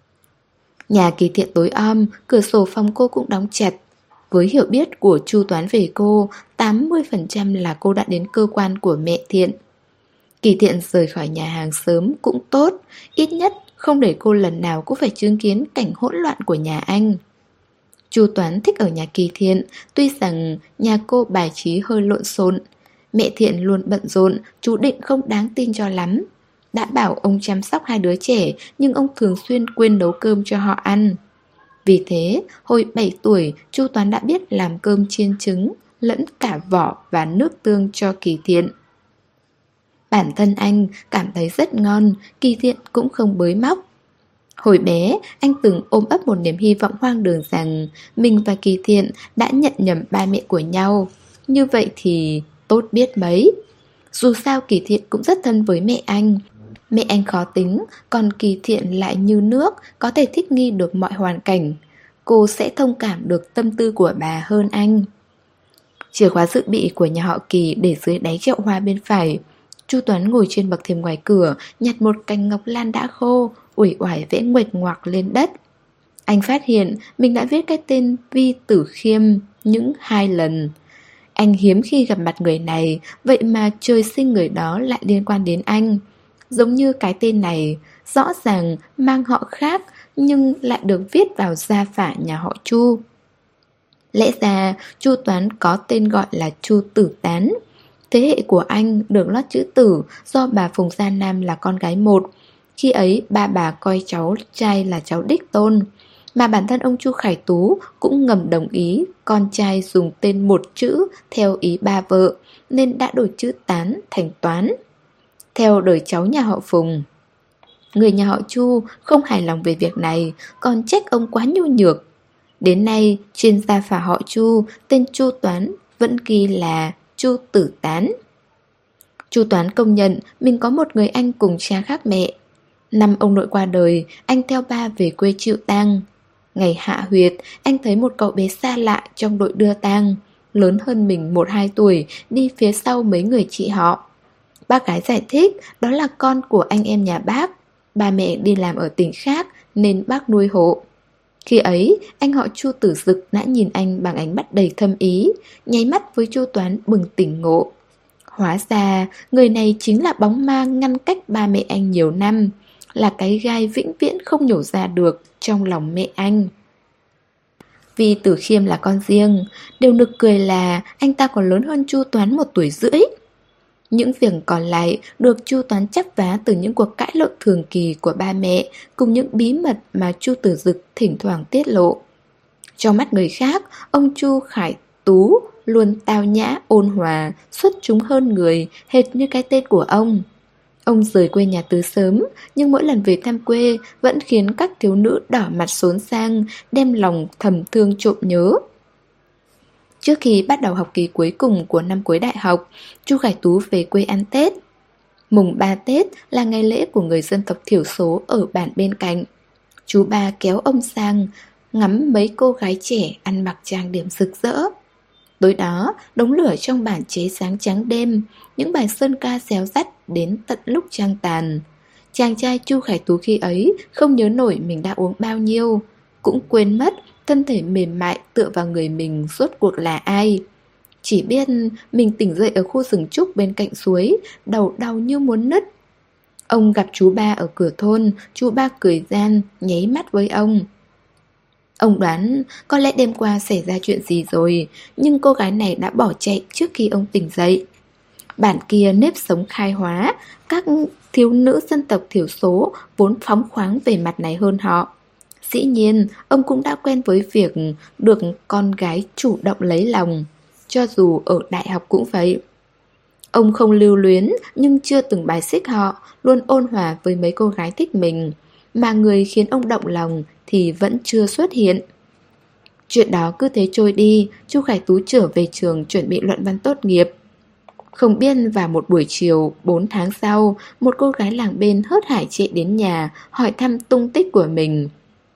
A: Nhà Kỳ Thiện tối om, cửa sổ phòng cô cũng đóng chặt. Với hiểu biết của Chu Toán về cô, 80% là cô đã đến cơ quan của mẹ Thiện. Kỳ Thiện rời khỏi nhà hàng sớm cũng tốt, ít nhất không để cô lần nào cũng phải chứng kiến cảnh hỗn loạn của nhà anh. Chu Toán thích ở nhà Kỳ Thiện, tuy rằng nhà cô bài trí hơi lộn xộn. Mẹ Thiện luôn bận rộn, chú Định không đáng tin cho lắm. Đã bảo ông chăm sóc hai đứa trẻ, nhưng ông thường xuyên quên nấu cơm cho họ ăn. Vì thế, hồi 7 tuổi, Chu Toán đã biết làm cơm chiên trứng, lẫn cả vỏ và nước tương cho Kỳ Thiện. Bản thân anh cảm thấy rất ngon, Kỳ Thiện cũng không bới móc. Hồi bé, anh từng ôm ấp một niềm hy vọng hoang đường rằng mình và Kỳ Thiện đã nhận nhầm ba mẹ của nhau. Như vậy thì tốt biết mấy. Dù sao Kỳ Thiện cũng rất thân với mẹ anh. Mẹ anh khó tính, còn Kỳ Thiện lại như nước, có thể thích nghi được mọi hoàn cảnh. Cô sẽ thông cảm được tâm tư của bà hơn anh. Chìa khóa dự bị của nhà họ Kỳ để dưới đáy chậu hoa bên phải. Chu Toán ngồi trên bậc thềm ngoài cửa, nhặt một cành ngọc lan đã khô, uể oải vẽ nguệch ngoạc lên đất. Anh phát hiện mình đã viết cái tên Vi Tử Khiêm những 2 lần. Anh hiếm khi gặp mặt người này, vậy mà trời sinh người đó lại liên quan đến anh. Giống như cái tên này, rõ ràng mang họ khác nhưng lại được viết vào gia phả nhà họ Chu. Lẽ ra Chu Toán có tên gọi là Chu Tử Tán. Thế hệ của anh được lót chữ Tử do bà Phùng Gia Nam là con gái một. Khi ấy ba bà coi cháu trai là cháu đích tôn. Mà bản thân ông Chu Khải Tú cũng ngầm đồng ý con trai dùng tên một chữ theo ý ba vợ, nên đã đổi chữ Tán thành Toán. Theo đời cháu nhà họ Phùng, người nhà họ Chu không hài lòng về việc này, còn trách ông quá nhu nhược. Đến nay, trên gia phả họ Chu, tên Chu Toán vẫn ghi là Chu Tử Tán. Chu Toán công nhận mình có một người anh cùng cha khác mẹ. Năm ông nội qua đời, anh theo ba về quê chịu tang. Ngày hạ huyệt, anh thấy một cậu bé xa lạ trong đội đưa tang, lớn hơn mình 1-2 tuổi, đi phía sau mấy người chị họ. Bác gái giải thích đó là con của anh em nhà bác. Ba mẹ đi làm ở tỉnh khác nên bác nuôi hộ. Khi ấy, anh họ Chu Tử Dực đã nhìn anh bằng ánh mắt đầy thâm ý, nháy mắt với Chu Toán bừng tỉnh ngộ. Hóa ra, người này chính là bóng ma ngăn cách ba mẹ anh nhiều năm, là cái gai vĩnh viễn không nhổ ra được trong lòng mẹ anh. Vì Tử Khiêm là con riêng, điều nực cười là anh ta còn lớn hơn Chu Toán 1 tuổi rưỡi. Những việc còn lại được Chu Toán chắp vá từ những cuộc cãi lộn thường kỳ của ba mẹ cùng những bí mật mà Chu Tử Dực thỉnh thoảng tiết lộ. Trong mắt người khác, ông Chu Khải Tú luôn tao nhã, ôn hòa, xuất chúng hơn người, hệt như cái tên của ông. Ông rời quê nhà từ sớm, nhưng mỗi lần về thăm quê vẫn khiến các thiếu nữ đỏ mặt xốn sang, đem lòng thầm thương trộm nhớ. Trước khi bắt đầu học kỳ cuối cùng của năm cuối đại học, Chu Khải Tú về quê ăn Tết. Mùng 3 Tết là ngày lễ của người dân tộc thiểu số ở bản bên cạnh. Chú ba kéo ông sang ngắm mấy cô gái trẻ ăn mặc trang điểm rực rỡ. Tối đó, đống lửa trong bản cháy sáng trắng đêm, những bài sơn ca réo rắt đến tận lúc trăng tàn. Chàng trai Chu Khải Tú khi ấy không nhớ nổi mình đã uống bao nhiêu, cũng quên mất thân thể mềm mại tựa vào người mình rốt cuộc là ai. Chỉ biết mình tỉnh dậy ở khu rừng trúc bên cạnh suối, đầu đau như muốn nứt. Ông gặp chú ba ở cửa thôn, chú ba cười gian, nháy mắt với ông. Ông đoán có lẽ đêm qua xảy ra chuyện gì rồi, nhưng cô gái này đã bỏ chạy trước khi ông tỉnh dậy. Bản kia nếp sống khai hóa, các thiếu nữ dân tộc thiểu số vốn phóng khoáng về mặt này hơn họ. Dĩ nhiên, ông cũng đã quen với việc được con gái chủ động lấy lòng, cho dù ở đại học cũng vậy. Ông không lưu luyến nhưng chưa từng bài xích họ, luôn ôn hòa với mấy cô gái thích mình, mà người khiến ông động lòng thì vẫn chưa xuất hiện. Chuyện đó cứ thế trôi đi, Chu Khải Tú trở về trường chuẩn bị luận văn tốt nghiệp. Không biết vào một buổi chiều 4 tháng sau, một cô gái làng bên hớt hải chạy đến nhà hỏi thăm tung tích của mình.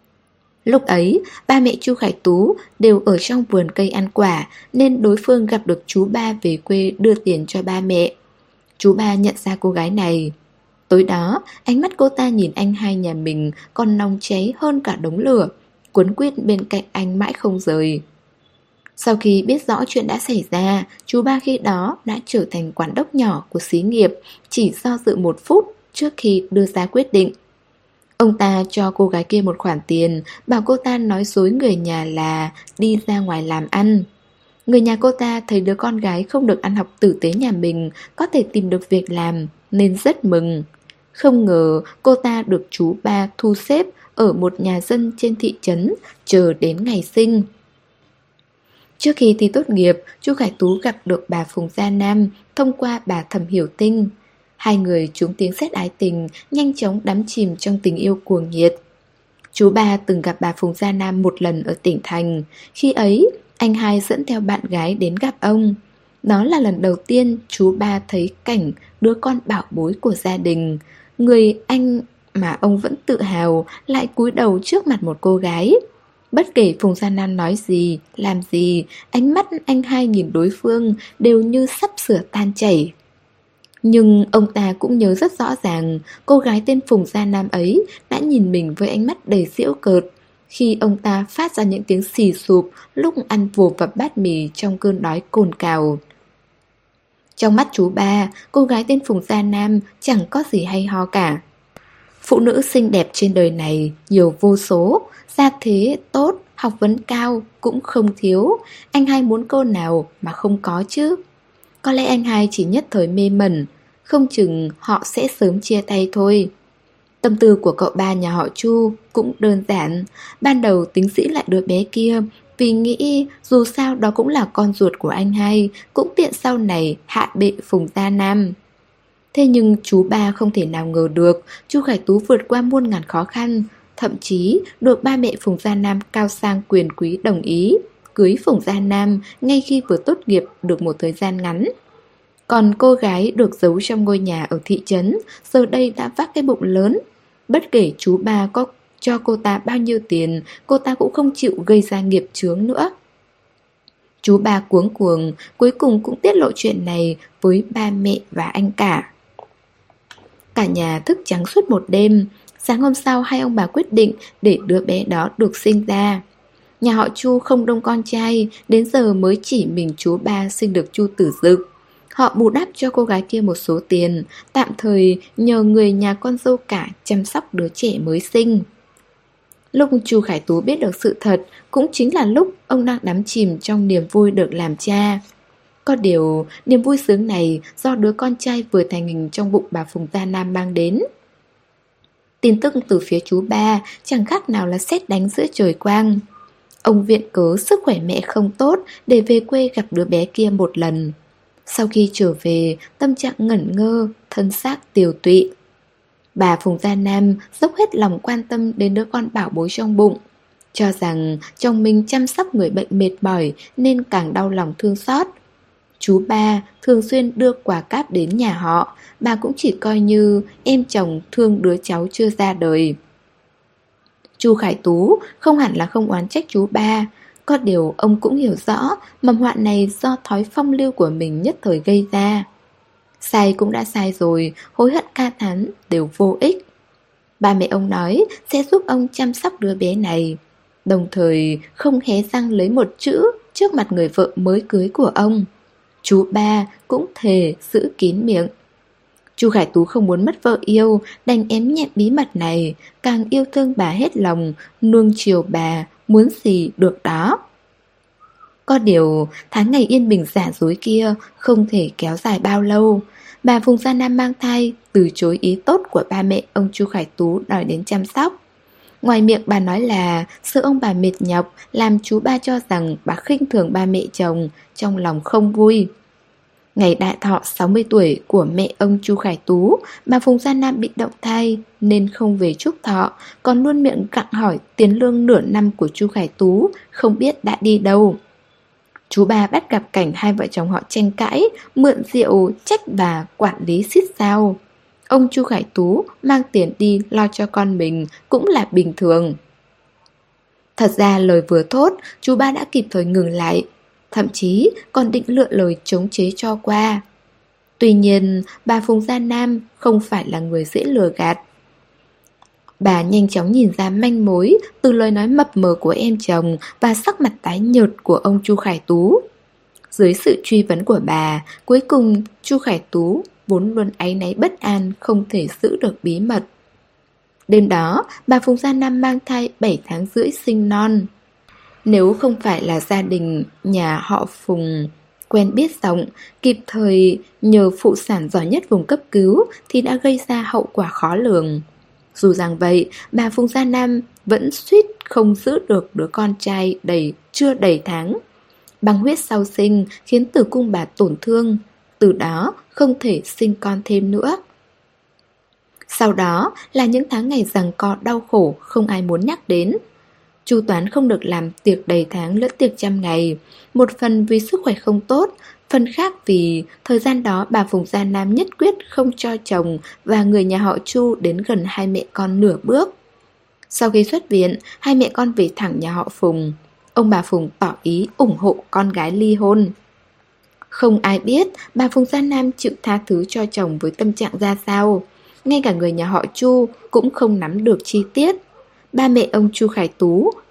A: Lúc ấy, ba mẹ Chu Khải Tú đều ở trong vườn cây ăn quả, nên đối phương gặp được chú ba về quê đưa tiền cho ba mẹ. Chú ba nhận ra cô gái này. Tối đó, ánh mắt cô ta nhìn anh hai nhà mình còn nóng cháy hơn cả đống lửa, quấn quýt bên cạnh anh mãi không rời. Sau khi biết rõ chuyện đã xảy ra, chú ba khi đó đã trở thành quản đốc nhỏ của xí nghiệp, chỉ do dự 1 phút trước khi đưa ra quyết định. Ông ta cho cô gái kia một khoản tiền, bảo cô ta nói dối người nhà là đi ra ngoài làm ăn. Người nhà cô ta thấy đứa con gái không được ăn học tử tế nhà mình có thể tìm được việc làm, nên rất mừng. Không ngờ cô ta được chú ba thu xếp ở một nhà dân trên thị trấn, chờ đến ngày sinh. Trước khi thi tốt nghiệp, Chu Khải Tú gặp được bà Phùng Gia Nam thông qua bà Thẩm Hiểu Tinh. Hai người trúng tiếng sét ái tình, nhanh chóng đắm chìm trong tình yêu cuồng nhiệt. Chú ba từng gặp bà Phùng Gia Nam 1 lần ở tỉnh thành. Khi ấy, anh hai dẫn theo bạn gái đến gặp ông. Đó là lần đầu tiên chú ba thấy cảnh đứa con bảo bối của gia đình. Người anh mà ông vẫn tự hào lại cúi đầu trước mặt một cô gái. Bất kể Phùng Gia Nam nói gì, làm gì, ánh mắt anh hai nhìn đối phương đều như sắp sửa tan chảy. Nhưng ông ta cũng nhớ rất rõ ràng cô gái tên Phùng Gia Nam ấy đã nhìn mình với ánh mắt đầy giễu cợt, khi ông ta phát ra những tiếng xì xụp lúc ăn vồ vập bát mì trong cơn đói cồn cào. Trong mắt chú ba, cô gái tên Phùng Gia Nam chẳng có gì hay ho cả. Phụ nữ xinh đẹp trên đời này nhiều vô số, gia thế tốt, học vấn cao cũng không thiếu. Anh hai muốn cô nào mà không có chứ? Có lẽ anh hai chỉ nhất thời mê mẩn, không chừng họ sẽ sớm chia tay thôi. Tâm tư của cậu ba nhà họ Chu cũng đơn giản. Ban đầu tính dĩ lại đứa bé kia vì nghĩ dù sao đó cũng là con ruột của anh hai, cũng tiện sau này hạ bệ Phùng Gia Nam. Thế nhưng chú ba không thể nào ngờ được Chu Khải Tú vượt qua muôn ngàn khó khăn, thậm chí được ba mẹ Phùng Gia Nam cao sang quyền quý đồng ý cưới Phùng Gia Nam ngay khi vừa tốt nghiệp được một thời gian ngắn. Còn cô gái được giấu trong ngôi nhà ở thị trấn giờ đây đã vác cái bụng lớn. Bất kể chú ba có cho cô ta bao nhiêu tiền, cô ta cũng không chịu gây ra nghiệp chướng nữa. Chú ba cuống cuồng cuối cùng cũng tiết lộ chuyện này với ba mẹ và anh cả. Cả nhà thức trắng suốt một đêm. Sáng hôm sau hai ông bà quyết định để đứa bé đó được sinh ra. Nhà họ Chu không đông con trai, đến giờ mới chỉ mình chú ba sinh được Chu Tử Dực. Họ bù đắp cho cô gái kia một số tiền, tạm thời nhờ người nhà con dâu cả chăm sóc đứa trẻ mới sinh. Lúc Chu Khải Tú biết được sự thật, cũng chính là lúc ông đang đắm chìm trong niềm vui được làm cha. Có điều, niềm vui sướng này do đứa con trai vừa thành hình trong bụng bà Phùng Gia Nam mang đến. Tin tức từ phía chú ba chẳng khác nào là sét đánh giữa trời quang. Ông viện cớ sức khỏe mẹ không tốt để về quê gặp đứa bé kia một lần. Sau khi trở về, tâm trạng ngẩn ngơ, thân xác tiều tụy. Bà Phùng Gia Nam dốc hết lòng quan tâm đến đứa con bảo bối trong bụng, cho rằng chồng mình chăm sóc người bệnh mệt mỏi nên càng đau lòng thương xót. Chú ba thường xuyên đưa quà cáp đến nhà họ, bà cũng chỉ coi như em chồng thương đứa cháu chưa ra đời. Chu Khải Tú không hẳn là không oán trách chú ba, có điều ông cũng hiểu rõ mầm họa này do thói phong lưu của mình nhất thời gây ra. Sai cũng đã sai rồi, hối hận ca thán đều vô ích. Ba mẹ ông nói sẽ giúp ông chăm sóc đứa bé này, đồng thời không hé răng lấy một chữ trước mặt người vợ mới cưới của ông. Chú ba cũng thề giữ kín miệng. Chu Khải Tú không muốn mất vợ yêu, đành ém nhẹm bí mật này, càng yêu thương bà hết lòng, nuông chiều bà, muốn gì được đó. Có điều, tháng ngày yên bình giả dối kia không thể kéo dài bao lâu. Bà Phùng Gia Nam mang thai, từ chối ý tốt của ba mẹ ông Chu Khải Tú đòi đến chăm sóc. Ngoài miệng bà nói là sợ ông bà mệt nhọc, làm chú ba cho rằng bà khinh thường ba mẹ chồng, trong lòng không vui. Ngày đại thọ 60 tuổi của mẹ ông Chu Khải Tú, bà Phùng Gia Nam bị động thai nên không về chúc thọ, còn luôn miệng gặng hỏi tiền lương nửa năm của Chu Khải Tú, không biết đã đi đâu. Chú ba bắt gặp cảnh hai vợ chồng họ tranh cãi, mượn rượu trách bà quản lý xít sao. Ông Chu Khải Tú mang tiền đi lo cho con mình cũng là bình thường. Thật ra lời vừa thốt, chú ba đã kịp thời ngừng lại, thậm chí còn định lựa lời chống chế cho qua. Tuy nhiên, bà Phùng Gia Nam không phải là người dễ lừa gạt. Bà nhanh chóng nhìn ra manh mối từ lời nói mập mờ của em chồng và sắc mặt tái nhợt của ông Chu Khải Tú. Dưới sự truy vấn của bà, cuối cùng Chu Khải Tú vốn luôn áy náy bất an không thể giữ được bí mật. Đêm đó, bà Phùng Gia Nam mang thai 7 tháng rưỡi sinh non. Nếu không phải là gia đình nhà họ Phùng quen biết rộng, kịp thời nhờ phụ sản giỏi nhất vùng cấp cứu thì đã gây ra hậu quả khó lường. Dù rằng vậy, bà Phùng Gia Nam vẫn suýt không giữ được đứa con trai chưa đầy tháng. Băng huyết sau sinh khiến tử cung bà tổn thương, từ đó không thể sinh con thêm nữa. Sau đó là những tháng ngày giằng co đau khổ không ai muốn nhắc đến. Chu Toán không được làm tiệc đầy tháng lẫn tiệc trăm ngày, một phần vì sức khỏe không tốt, phần khác vì thời gian đó bà Phùng Gia Nam nhất quyết không cho chồng và người nhà họ Chu đến gần hai mẹ con nửa bước. Sau khi xuất viện, hai mẹ con về thẳng nhà họ Phùng. Ông bà Phùng tỏ ý ủng hộ con gái ly hôn. Không ai biết bà Phùng Gia Nam chịu tha thứ cho chồng với tâm trạng ra sao. Ngay cả người nhà họ Chu cũng không nắm được chi tiết. Ba mẹ ông Chu Khải Tú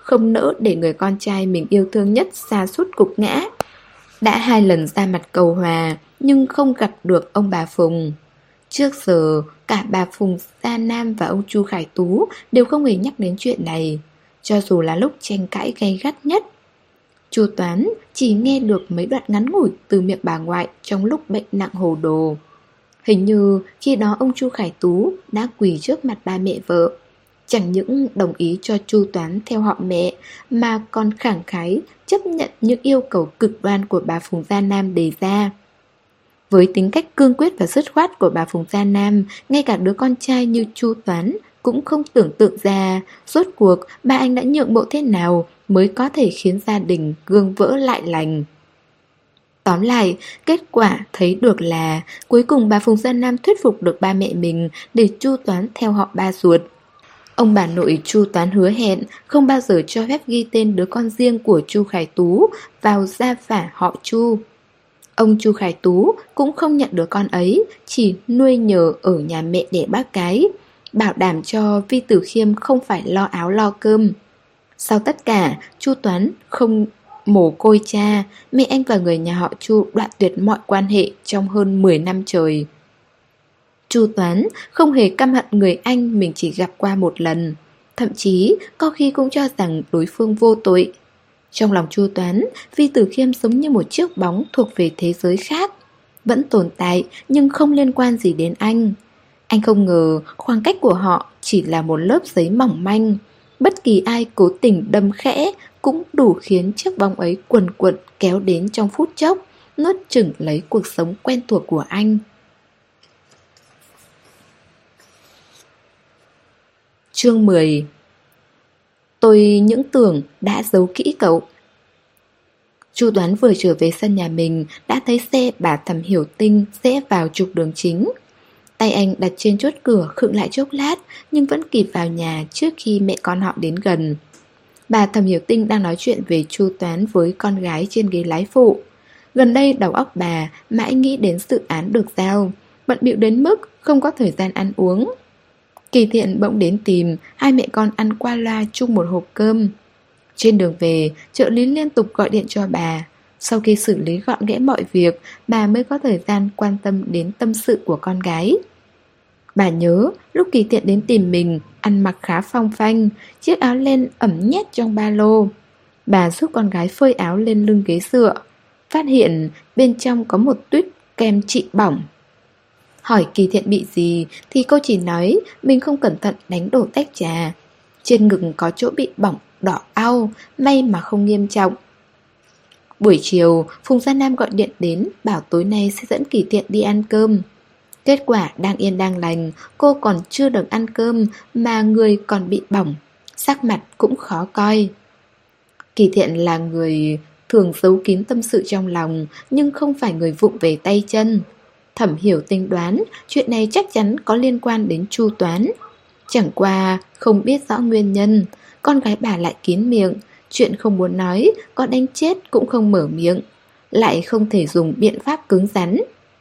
A: không nỡ để người con trai mình yêu thương nhất sa sút gục ngã. Đã 2 lần ra mặt cầu hòa nhưng không gặp được ông bà Phùng. Trước giờ cả bà Phùng Gia Nam và ông Chu Khải Tú đều không hề nhắc đến chuyện này, cho dù là lúc tranh cãi gay gắt nhất. Chu Toán chỉ nghe được mấy đoạn ngắn ngủi từ miệng bà ngoại trong lúc bệnh nặng hồ đồ. Hình như khi đó ông Chu Khải Tú đã quỳ trước mặt ba mẹ vợ, chẳng những đồng ý cho Chu Toán theo họ mẹ mà còn khẳng khái chấp nhận những yêu cầu cực đoan của bà Phùng Gia Nam đề ra. Với tính cách cương quyết và dứt khoát của bà Phùng Gia Nam, ngay cả đứa con trai như Chu Toán cũng không tưởng tượng ra rốt cuộc ba anh đã nhượng bộ thế nào mới có thể khiến gia đình gương vỡ lại lành. Tóm lại, kết quả thấy được là cuối cùng bà Phùng Gia Nam thuyết phục được ba mẹ mình để Chu Toán theo họ ba ruột. Ông bà nội Chu Toán hứa hẹn không bao giờ cho phép ghi tên đứa con riêng của Chu Khải Tú vào gia phả họ Chu. Ông Chu Khải Tú cũng không nhận đứa con ấy, chỉ nuôi nhờ ở nhà mẹ đẻ bác cái, bảo đảm cho Vi Tử Khiêm không phải lo áo lo cơm. Sau tất cả, Chu Toán không mồ côi cha, mẹ anh và người nhà họ Chu đoạn tuyệt mọi quan hệ trong hơn 10 năm trời. Chu Toán không hề căm hận người anh mình chỉ gặp qua một lần, thậm chí có khi cũng cho rằng đối phương vô tội. Trong lòng Chu Toán, Vi Tử Khiêm giống như một chiếc bóng thuộc về thế giới khác, vẫn tồn tại nhưng không liên quan gì đến anh. Anh không ngờ khoảng cách của họ chỉ là một lớp giấy mỏng manh. Bất kỳ ai cố tình đâm khẽ cũng đủ khiến chiếc bóng ấy quần quật kéo đến trong phút chốc, nuốt chửng lấy cuộc sống quen thuộc của anh. Chương 10. Tôi những tưởng đã giấu kỹ cậu. Chu Toán vừa trở về sân nhà mình đã thấy xe bà Thẩm Hiểu Tinh rẽ vào trục đường chính. Tay anh đặt trên chốt cửa khựng lại chốc lát nhưng vẫn kịp vào nhà trước khi mẹ con họ đến gần. Bà Thẩm Hiểu Tinh đang nói chuyện về Chu Toán với con gái trên ghế lái phụ. Gần đây đầu óc bà mãi nghĩ đến dự án được giao, bận bịu đến mức không có thời gian ăn uống. Kỳ Thiện bỗng đến tìm, hai mẹ con ăn qua loa chung một hộp cơm. Trên đường về, trợ lý liên tục gọi điện cho bà. Sau khi xử lý gọn ghẽ mọi việc, bà mới có thời gian quan tâm đến tâm sự của con gái. Bà nhớ lúc Kỳ Thiện đến tìm mình, ăn mặc khá phong phanh, chiếc áo len ẩm nhét trong ba lô. Bà giúp con gái phơi áo lên lưng ghế dựa, phát hiện bên trong có một tuýt kem trị bỏng. Hỏi Kỳ Thiện bị gì thì cô chỉ nói mình không cẩn thận đánh đổ tách trà. Trên ngực có chỗ bị bỏng đỏ au, may mà không nghiêm trọng. Buổi chiều, Phùng Gia Nam gọi điện đến bảo tối nay sẽ dẫn Kỳ Thiện đi ăn cơm. Kết quả đang yên đang lành, cô còn chưa được ăn cơm mà người còn bị bỏng, sắc mặt cũng khó coi. Kỳ Thiện là người thường giấu kín tâm sự trong lòng, nhưng không phải người vụng về tay chân. Thẩm Hiểu Tinh đoán chuyện này chắc chắn có liên quan đến Chu Toán. Chẳng qua không biết rõ nguyên nhân, con gái bà lại kín miệng, chuyện không muốn nói, có đánh chết cũng không mở miệng, lại không thể dùng biện pháp cứng rắn.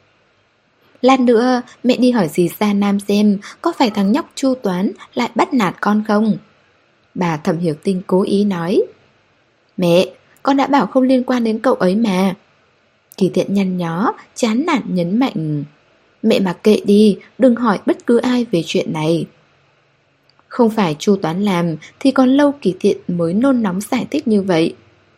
A: Lát nữa mẹ đi hỏi dì Gia Nam xem có phải thằng nhóc Chu Toán lại bắt nạt con không. Bà Thẩm Hiểu Tinh cố ý nói. Mẹ, con đã bảo không liên quan đến cậu ấy mà. Kỳ Thiện nhăn nhó, chán nản nhấn mạnh. Mẹ mặc kệ đi, đừng hỏi bất cứ ai về chuyện này. Không phải Chu Toán làm thì còn lâu Kỳ Thiện mới nôn nóng giải thích như vậy.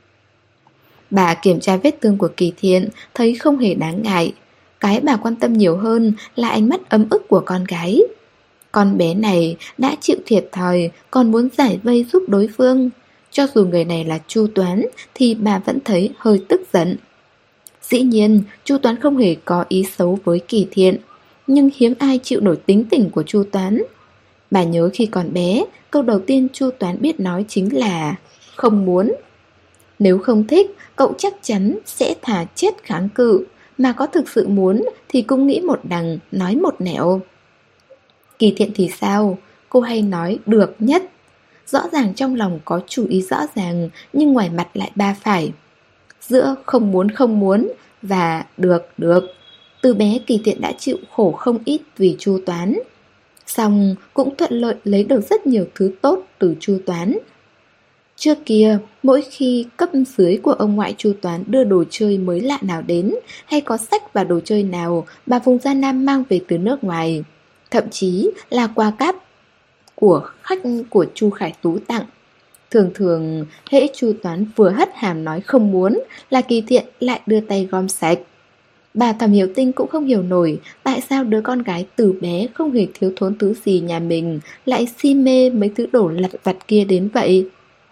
A: Bà kiểm tra vết thương của Kỳ Thiện, thấy không hề đáng ngại. Cái bà quan tâm nhiều hơn là ánh mắt ấm ức của con gái. Con bé này đã chịu thiệt thòi, còn muốn giải vây giúp đối phương. Cho dù người này là Chu Toán thì bà vẫn thấy hơi tức giận. Dĩ nhiên, Chu Toán không hề có ý xấu với Kỳ Thiện, nhưng hiếm ai chịu nổi tính tình của Chu Toán. Bà nhớ khi còn bé, câu đầu tiên Chu Toán biết nói chính là không muốn. Nếu không thích, cậu chắc chắn sẽ thà chết kháng cự, mà có thực sự muốn thì cũng nghĩ một đằng, nói một nẻo. Kỳ Thiện thì sao? Cô hay nói được nhất. Rõ ràng trong lòng có chủ ý rõ ràng, nhưng ngoài mặt lại ba phải. Giữa không muốn và được. Từ bé Kỳ Thiện đã chịu khổ không ít vì Chu Toán. Xong cũng thuận lợi lấy được rất nhiều thứ tốt từ Chu Toán. Trước kia, mỗi khi cấp dưới của ông ngoại Chu Toán đưa đồ chơi mới lạ nào đến, hay có sách và đồ chơi nào bà Phùng Gia Nam mang về từ nước ngoài, thậm chí là quà cáp của khách của Chu Khải Tú tặng, thường thường hễ Chu Toán vừa hất hàm nói không muốn là Kỳ Thiện lại đưa tay gom sạch. Bà Thẩm Hiểu Tinh cũng không hiểu nổi tại sao đứa con gái từ bé không hề thiếu thốn thứ gì nhà mình lại si mê mấy thứ đồ lặt vặt kia đến vậy.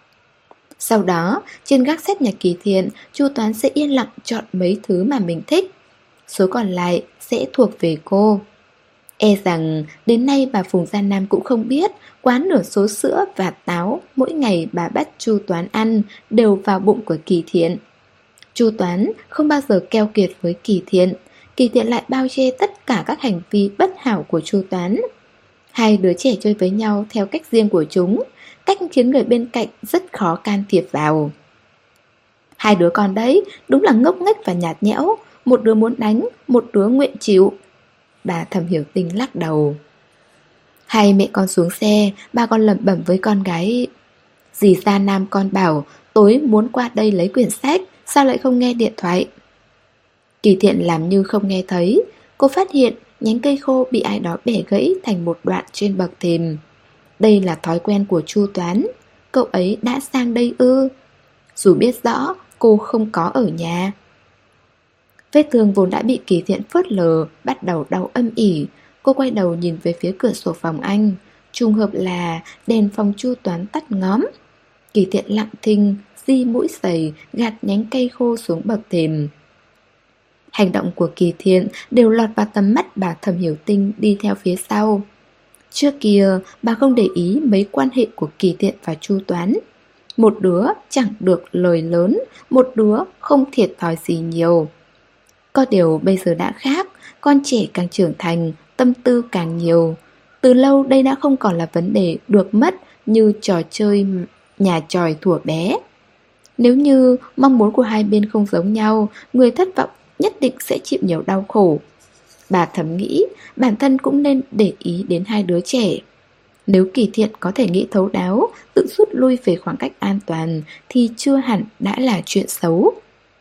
A: Sau đó, trên gác xếp nhà Kỳ Thiện, Chu Toán sẽ yên lặng chọn mấy thứ mà mình thích. Số còn lại sẽ thuộc về cô. E rằng đến nay bà Phùng Gia Nam cũng không biết quá nửa số sữa và táo mỗi ngày bà bắt Chu Toán ăn đều vào bụng của Kỳ Thiện. Chu Toán không bao giờ keo kiệt với Kỳ Thiện. Kỳ Thiện lại bao che tất cả các hành vi bất hảo của Chu Toán. Hai đứa trẻ chơi với nhau theo cách riêng của chúng, cách khiến người bên cạnh rất khó can thiệp vào. Hai đứa con đấy đúng là ngốc nghếch và nhạt nhẽo, một đứa muốn đánh, một đứa nguyện chịu. Bà Thẩm Hiểu Tinh lắc đầu. Hai mẹ con xuống xe, bà còn lẩm bẩm với con gái. Dì Gia Nam con bảo tối muốn qua đây lấy quyển sách, sao lại không nghe điện thoại? Kỳ Thiện làm như không nghe thấy. Cô phát hiện nhánh cây khô bị ai đó bẻ gãy thành một đoạn trên bậc thềm. Đây là thói quen của Chu Toán. Cậu ấy đã sang đây ư? Dù biết rõ cô không có ở nhà. Vết thương vốn đã bị Kỳ Thiện phớt lờ bắt đầu đau âm ỉ. Cô quay đầu nhìn về phía cửa sổ phòng anh. Trùng hợp là đèn phòng Chu Toán tắt ngóm. Kỳ Thiện lặng thinh, di mũi giày, gạt nhánh cây khô xuống bậc thềm. Hành động của Kỳ Thiện đều lọt vào tầm mắt bà Thẩm Hiểu Tinh đi theo phía sau. Trước kia, bà không để ý mấy quan hệ của Kỳ Thiện và Chu Toán. Một đứa chẳng được lời lớn, một đứa không thiệt thòi gì nhiều. Có điều bây giờ đã khác, con trẻ càng trưởng thành, tâm tư càng nhiều. Từ lâu đây đã không còn là vấn đề được mất như trò chơi nhà tròi thuở bé. Nếu như mong muốn của hai bên không giống nhau, người thất vọng nhất định sẽ chịu nhiều đau khổ. Bà thầm nghĩ bản thân cũng nên để ý đến hai đứa trẻ. Nếu Kỳ Thiện có thể nghĩ thấu đáo, tự rút lui về khoảng cách an toàn thì chưa hẳn đã là chuyện xấu.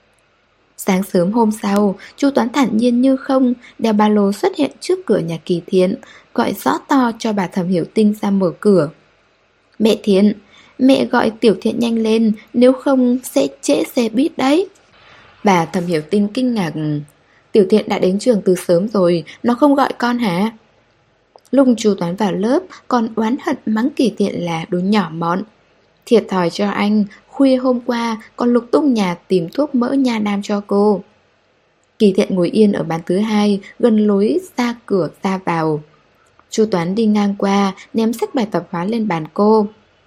A: Sáng sớm hôm sau, Chu Toán thản nhiên như không, đeo ba lô xuất hiện trước cửa nhà Kỳ Thiện, gọi rõ to cho bà Thẩm Hiểu Tinh ra mở cửa. Mẹ Thiện, mẹ gọi Tiểu Thiện nhanh lên, nếu không sẽ trễ xe buýt đấy. Bà Thẩm Hiểu Tinh kinh ngạc. Tiểu Thiện đã đến trường từ sớm rồi, nó không gọi con hả? Lúc Chu Toán vào lớp, còn oán hận mắng Kỳ Thiện là đồ nhỏ mọn. Thiệt thòi cho anh, khuya hôm qua còn lục tung nhà tìm thuốc mỡ nha nam cho cô. Kỳ Thiện ngồi yên ở bàn thứ hai, gần lối ra cửa ra vào. Chu Toán đi ngang qua, ném sách bài tập hóa lên bàn cô.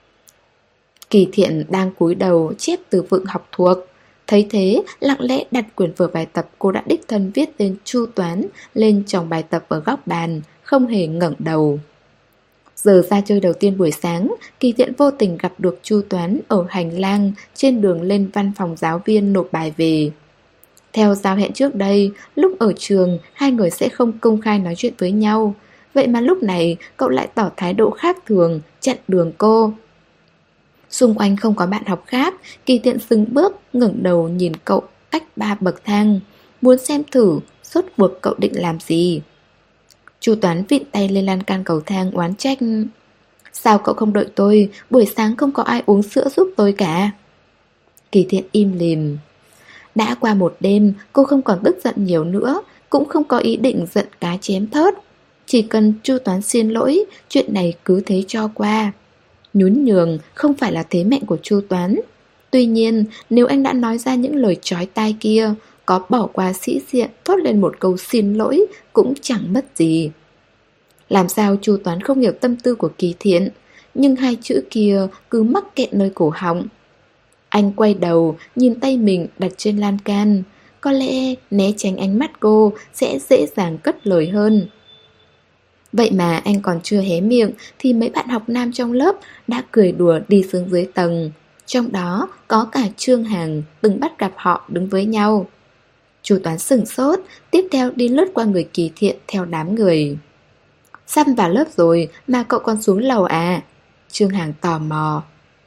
A: Kỳ Thiện đang cúi đầu chép từ vựng học thuộc. Thấy thế, lặng lẽ đặt quyển vở bài tập cô đã đích thân viết tên Chu Toán lên chồng bài tập ở góc bàn, không hề ngẩng đầu. Giờ ra chơi đầu tiên buổi sáng, Kỳ Thiện vô tình gặp được Chu Toán ở hành lang trên đường lên văn phòng giáo viên nộp bài về. Theo giao hẹn trước đây, lúc ở trường hai người sẽ không công khai nói chuyện với nhau. Vậy mà lúc này cậu lại tỏ thái độ khác thường, chặn đường cô. Xung quanh không có bạn học khác, Kỳ Thiện dừng bước, ngẩng đầu nhìn cậu cách 3 bậc thang, muốn xem thử rốt cuộc cậu định làm gì. Chu Toán vịn tay lên lan can cầu thang oán trách. Sao cậu không đợi tôi, buổi sáng không có ai uống sữa giúp tôi cả. Kỳ Thiện im lìm. Đã qua một đêm, cô không còn tức giận nhiều nữa, cũng không có ý định giận cá chém thớt. Chỉ cần Chu Toán xin lỗi, chuyện này cứ thế cho qua. Nhún nhường không phải là thế mạnh của Chu Toán. Tuy nhiên, nếu anh đã nói ra những lời chói tai kia, có bỏ qua sĩ diện thốt lên một câu xin lỗi cũng chẳng mất gì. Làm sao Chu Toán không hiểu tâm tư của Kỳ Thiện, nhưng hai chữ kia cứ mắc kẹt nơi cổ họng. Anh quay đầu, nhìn tay mình đặt trên lan can. Có lẽ né tránh ánh mắt cô sẽ dễ dàng cất lời hơn. Vậy mà anh còn chưa hé miệng thì mấy bạn học nam trong lớp đã cười đùa đi xuống dưới tầng. Trong đó có cả Trương Hằng từng bắt gặp họ đứng với nhau. Chu Toán sửng sốt, tiếp theo đi lướt qua người Kỳ Thiện theo đám người. Sắp vào lớp rồi mà cậu còn xuống lầu à? Trương Hằng tò mò.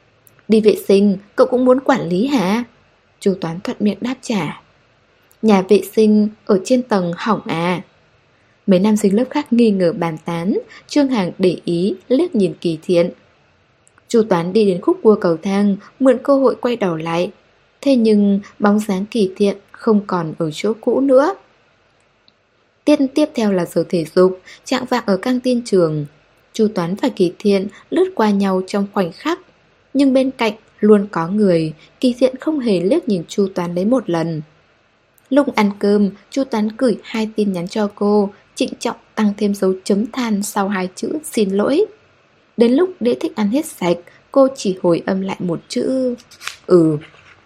A: Đi vệ sinh, cậu cũng muốn quản lý hả? Chu Toán thuận miệng đáp trả. Nhà vệ sinh ở trên tầng hỏng à? Mấy nam sinh lớp khác nghi ngờ bàn tán. Trương Hằng để ý liếc nhìn Kỳ Thiện. Chu Toán đi đến khúc cua cầu thang, mượn cơ hội quay đầu lại. Thế nhưng bóng dáng Kỳ Thiện không còn ở chỗ cũ nữa. Tiết tiếp theo là giờ thể dục, trạng vạng ở căng tin trường. Chu Toán và Kỳ Thiện lướt qua nhau trong khoảnh khắc. Nhưng bên cạnh luôn có người. Kỳ Thiện không hề liếc nhìn Chu Toán lấy một lần. Lúc ăn cơm, Chu Toán gửi 2 tin nhắn cho cô, trịnh trọng tăng thêm dấu chấm than sau 2 chữ xin lỗi. Đến lúc đĩa thích ăn hết sạch, cô chỉ hồi âm lại một chữ ừ.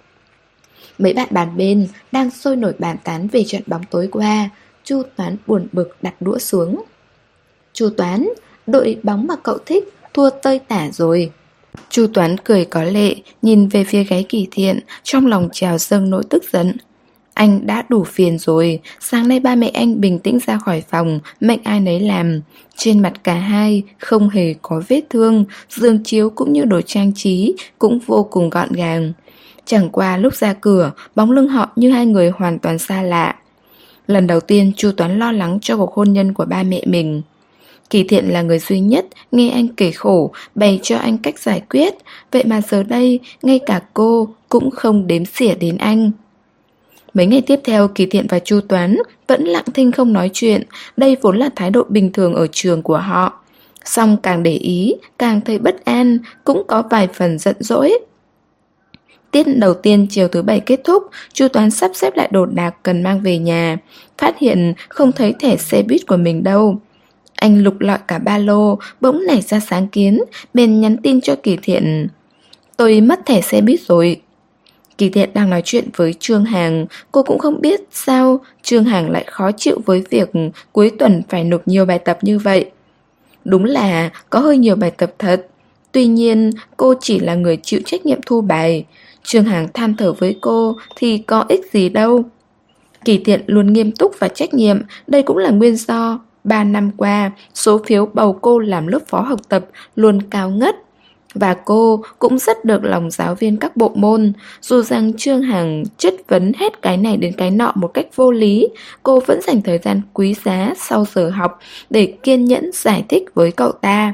A: Mấy bạn bàn bên đang sôi nổi bàn tán về trận bóng tối qua. Chu Toán buồn bực đặt đũa xuống. Chu Toán, đội bóng mà cậu thích thua tơi tả rồi. Chu Toán cười có lệ, nhìn về phía gáy Kỳ Thiện, trong lòng trào dâng nỗi tức giận. Anh đã đủ phiền rồi. Sáng nay ba mẹ anh bình tĩnh ra khỏi phòng, mệnh ai nấy làm. Trên mặt cả hai không hề có vết thương, giường chiếu cũng như đồ trang trí cũng vô cùng gọn gàng. Chẳng qua lúc ra cửa, bóng lưng họ như hai người hoàn toàn xa lạ. Lần đầu tiên Chu Toán lo lắng cho cuộc hôn nhân của ba mẹ mình. Kỳ Thiện là người duy nhất nghe anh kể khổ, bày cho anh cách giải quyết. Vậy mà giờ đây, ngay cả cô cũng không đếm xỉa đến anh. Mấy ngày tiếp theo, Kỳ Thiện và Chu Toán vẫn lặng thinh không nói chuyện. Đây vốn là thái độ bình thường ở trường của họ. Song càng để ý, càng thấy bất an, cũng có vài phần giận dỗi. Tiết đầu tiên chiều thứ 7 kết thúc, Chu Toán sắp xếp lại đồ đạc cần mang về nhà. Phát hiện không thấy thẻ xe buýt của mình đâu. Anh lục lọi cả ba lô, bỗng nảy ra sáng kiến, bèn nhắn tin cho Kỳ Thiện. Tôi mất thẻ xe buýt rồi. Kỳ Thiện đang nói chuyện với Trương Hằng. Cô cũng không biết sao Trương Hằng lại khó chịu với việc cuối tuần phải nộp nhiều bài tập như vậy. Đúng là có hơi nhiều bài tập thật. Tuy nhiên cô chỉ là người chịu trách nhiệm thu bài. Trương Hằng than thở với cô thì có ích gì đâu. Kỳ Thiện luôn nghiêm túc và trách nhiệm. Đây cũng là nguyên do 3 năm qua số phiếu bầu cô làm lớp phó học tập luôn cao ngất. Và cô cũng rất được lòng giáo viên các bộ môn. Dù rằng Trương Hằng chất vấn hết cái này đến cái nọ một cách vô lý, cô vẫn dành thời gian quý giá sau giờ học để kiên nhẫn giải thích với cậu ta.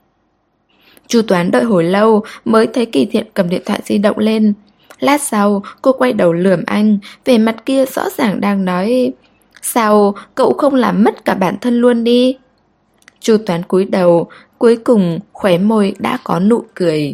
A: Chu Toán đợi hồi lâu mới thấy Kỳ Thiện cầm điện thoại di động lên. Lát sau cô quay đầu lườm anh, vẻ mặt kia rõ ràng đang nói: sao cậu không làm mất cả bản thân luôn đi? Chu Toán cúi đầu, cuối cùng khóe môi đã có nụ cười.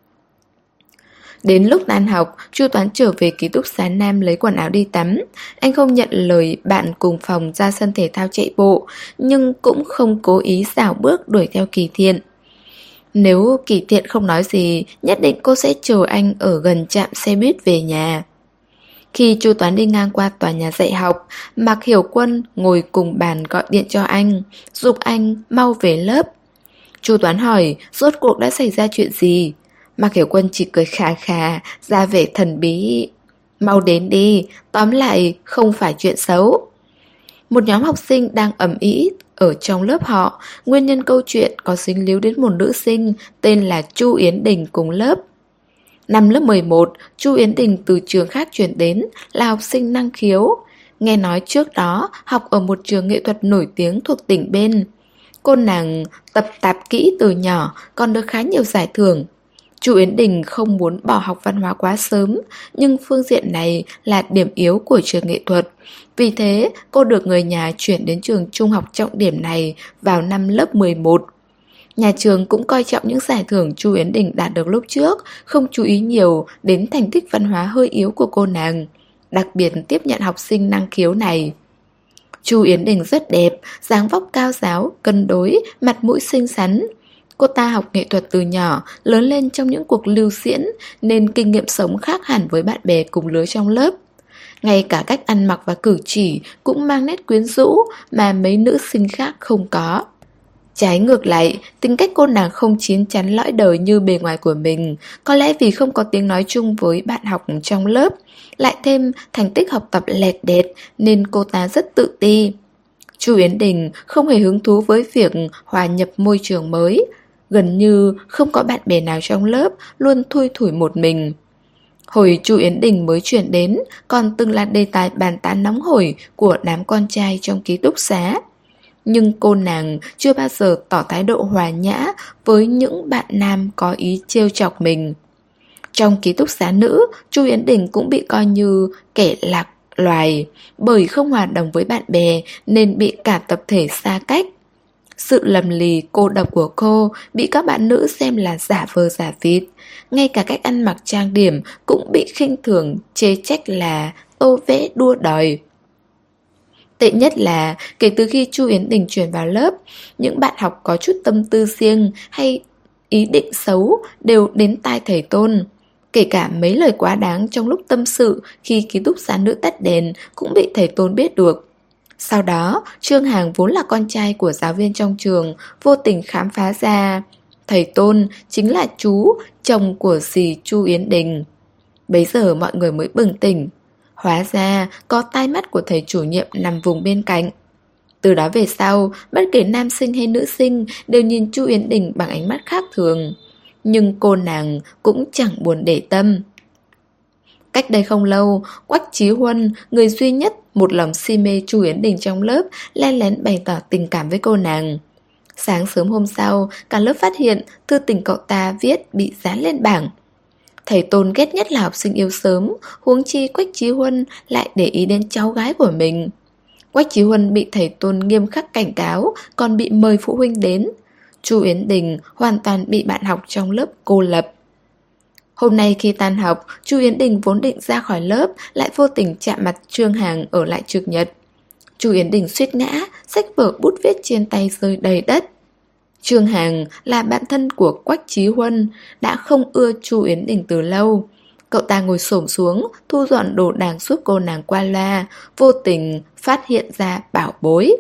A: Đến lúc tan học, Chu Toán trở về ký túc xá nam lấy quần áo đi tắm. Anh không nhận lời bạn cùng phòng ra sân thể thao chạy bộ, nhưng cũng không cố ý rảo bước đuổi theo Kỳ Thiện. Nếu Kỳ Thiện không nói gì, nhất định cô sẽ chờ anh ở gần trạm xe buýt về nhà. Khi Chu Toán đi ngang qua tòa nhà dạy học, Mạc Hiểu Quân ngồi cùng bàn gọi điện cho anh, giục anh mau về lớp. Chu Toán hỏi rốt cuộc đã xảy ra chuyện gì. Mạc Hiểu Quân chỉ cười khà khà, ra vẻ thần bí. Mau đến đi, tóm lại không phải chuyện xấu. Một nhóm học sinh đang ầm ĩ ở trong lớp họ. Nguyên nhân câu chuyện có dính líu đến một nữ sinh tên là Chu Yến Đình cùng lớp. Năm lớp 11, Chu Yến Đình từ trường khác chuyển đến, là học sinh năng khiếu. Nghe nói trước đó học ở một trường nghệ thuật nổi tiếng thuộc tỉnh bên. Cô nàng tập tạp kỹ từ nhỏ, còn được khá nhiều giải thưởng. Chu Yến Đình không muốn bỏ học văn hóa quá sớm, nhưng phương diện này là điểm yếu của trường nghệ thuật. Vì thế, cô được người nhà chuyển đến trường trung học trọng điểm này vào năm lớp 11. Nhà trường cũng coi trọng những giải thưởng Chu Yến Đình đạt được lúc trước, không chú ý nhiều đến thành tích văn hóa hơi yếu của cô nàng, đặc biệt tiếp nhận học sinh năng khiếu này. Chu Yến Đình rất đẹp, dáng vóc cao ráo, cân đối, mặt mũi xinh xắn. Cô ta học nghệ thuật từ nhỏ, lớn lên trong những cuộc lưu diễn nên kinh nghiệm sống khác hẳn với bạn bè cùng lứa trong lớp. Ngay cả cách ăn mặc và cử chỉ cũng mang nét quyến rũ mà mấy nữ sinh khác không có. Trái ngược lại, tính cách cô nàng không chín chắn lõi đời như bề ngoài của mình. Có lẽ vì không có tiếng nói chung với bạn học trong lớp, lại thêm thành tích học tập lẹt đẹt nên cô ta rất tự ti. Chu Yến Đình không hề hứng thú với việc hòa nhập môi trường mới. Gần như không có bạn bè nào trong lớp, luôn thui thủi một mình. Hồi Chu Yến Đình mới chuyển đến, còn từng là đề tài bàn tán nóng hổi của đám con trai trong ký túc xá. Nhưng cô nàng chưa bao giờ tỏ thái độ hòa nhã với những bạn nam có ý trêu chọc mình. Trong ký túc xá nữ, Chu Yến Đình cũng bị coi như kẻ lạc loài, bởi không hòa đồng với bạn bè nên bị cả tập thể xa cách. Sự lầm lì cô độc của cô bị các bạn nữ xem là giả vờ giả vịt. Ngay cả cách ăn mặc trang điểm cũng bị khinh thường chê trách là tô vẽ đua đòi. Tệ nhất là kể từ khi Chu Yến Đình chuyển vào lớp, những bạn học có chút tâm tư riêng hay ý định xấu đều đến tai thầy Tôn. Kể cả mấy lời quá đáng trong lúc tâm sự khi ký túc xá nữ tắt đèn cũng bị thầy Tôn biết được. Sau đó, Trương Hàng vốn là con trai của giáo viên trong trường, vô tình khám phá ra thầy Tôn chính là chú, chồng của dì Chu Yến Đình. Bấy giờ mọi người mới bừng tỉnh. Hóa ra có tai mắt của thầy chủ nhiệm nằm vùng bên cạnh. Từ đó về sau, bất kể nam sinh hay nữ sinh đều nhìn Chu Yến Đình bằng ánh mắt khác thường. Nhưng cô nàng cũng chẳng buồn để tâm. Cách đây không lâu, Quách Chí Huân, người duy nhất một lòng si mê Chu Yến Đình trong lớp, len lén bày tỏ tình cảm với cô nàng. Sáng sớm hôm sau, cả lớp phát hiện thư tình cậu ta viết bị dán lên bảng. Thầy Tôn ghét nhất là học sinh yêu sớm, huống chi Quách Chí Huân lại để ý đến cháu gái của mình. Quách Chí Huân bị thầy Tôn nghiêm khắc cảnh cáo, còn bị mời phụ huynh đến. Chu Yến Đình hoàn toàn bị bạn học trong lớp cô lập. Hôm nay khi tan học, Chu Yến Đình vốn định ra khỏi lớp, lại vô tình chạm mặt Trương Hàng ở lại trực nhật. Chu Yến Đình suýt ngã, sách vở bút viết trên tay rơi đầy đất. Trương Hàng là bạn thân của Quách Chí Huân, đã không ưa Chu Yến Đình từ lâu. Cậu ta ngồi xổm xuống, thu dọn đồ đạc giúp cô nàng qua loa, vô tình phát hiện ra bảo bối.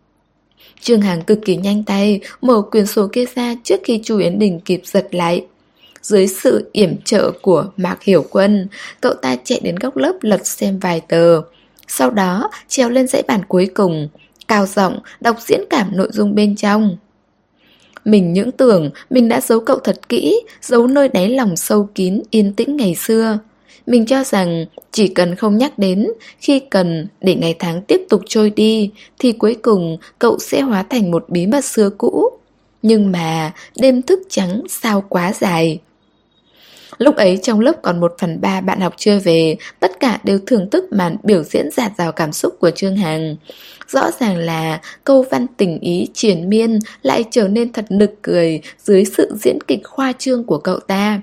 A: Trương Hàng cực kỳ nhanh tay, mở quyển sổ kia ra trước khi Chu Yến Đình kịp giật lại. Dưới sự yểm trợ của Mạc Hiểu Quân, cậu ta chạy đến góc lớp lật xem vài tờ. Sau đó trèo lên dãy bàn cuối cùng, cao giọng đọc diễn cảm nội dung bên trong. Mình những tưởng mình đã giấu cậu thật kỹ, giấu nơi đáy lòng sâu kín yên tĩnh ngày xưa. Mình cho rằng chỉ cần không nhắc đến, khi cần để ngày tháng tiếp tục trôi đi, thì cuối cùng cậu sẽ hóa thành một bí mật xưa cũ. Nhưng mà đêm thức trắng sao quá dài. Lúc ấy trong lớp còn 1/3 bạn học chưa về, tất cả đều thưởng thức màn biểu diễn dạt dào cảm xúc của Trương Hằng. Rõ ràng là câu văn tình ý triền miên lại trở nên thật nực cười dưới sự diễn kịch khoa trương của cậu ta.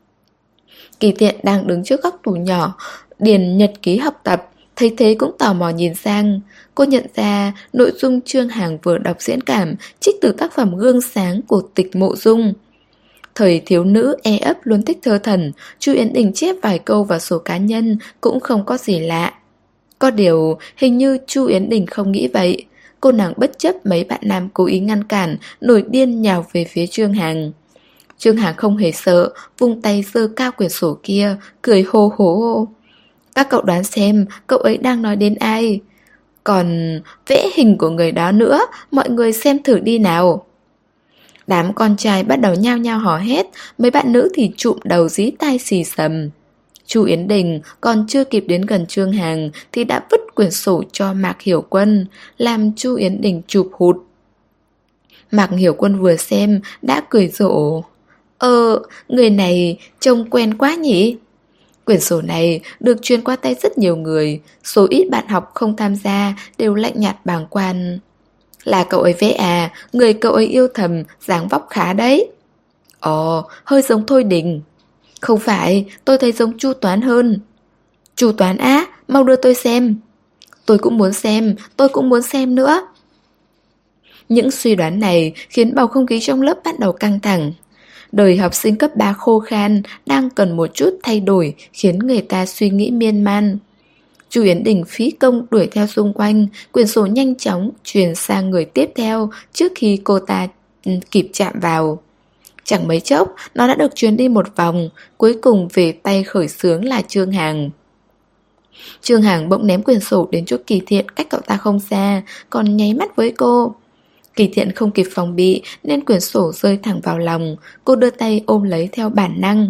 A: Kỳ Thiện đang đứng trước góc tủ nhỏ, điền nhật ký học tập, thấy thế cũng tò mò nhìn sang. Cô nhận ra nội dung Trương Hằng vừa đọc diễn cảm trích từ tác phẩm Gương Sáng của Tịch Mộ Dung. Thời thiếu nữ e ấp luôn thích thơ thần, Chu Yến Đình chép vài câu vào sổ cá nhân cũng không có gì lạ. Có điều hình như Chu Yến Đình không nghĩ vậy. Cô nàng bất chấp mấy bạn nam cố ý ngăn cản, nổi điên nhào về phía Trương Hằng. Trương Hằng không hề sợ, vung tay giơ cao quyển sổ kia, cười hô hố. Các cậu đoán xem cậu ấy đang nói đến ai? Còn vẽ hình của người đó nữa, mọi người xem thử đi nào. Đám con trai bắt đầu nhao nhao hò hét, mấy bạn nữ thì trụm đầu dí tai xì xầm. Chu Yến Đình còn chưa kịp đến gần Trương Hằng thì đã vứt quyển sổ cho Mạc Hiểu Quân, làm Chu Yến Đình chụp hụt. Mạc Hiểu Quân vừa xem đã cười rộ. Người này trông quen quá nhỉ? Quyển sổ này được truyền qua tay rất nhiều người, số ít bạn học không tham gia đều lạnh nhạt bàng quan. Là cậu ấy vẽ à, người cậu ấy yêu thầm, dáng vóc khá đấy. Hơi giống Thôi Đình. Không phải, tôi thấy giống Chu Toán hơn. Chu Toán á, mau đưa tôi xem. Tôi cũng muốn xem nữa. Những suy đoán này khiến bầu không khí trong lớp bắt đầu căng thẳng. Đời học sinh cấp 3 khô khan đang cần một chút thay đổi, khiến người ta suy nghĩ miên man. Chu Yến Đình phí công đuổi theo xung quanh, quyển sổ nhanh chóng truyền sang người tiếp theo trước khi cô ta kịp chạm vào. Chẳng mấy chốc, nó đã được truyền đi một vòng, cuối cùng về tay khởi xướng là Trương Hằng. Trương Hằng bỗng ném quyển sổ đến chỗ Kỳ Thiện cách cậu ta không xa, còn nháy mắt với cô. Kỳ Thiện không kịp phòng bị nên quyển sổ rơi thẳng vào lòng. Cô đưa tay ôm lấy theo bản năng.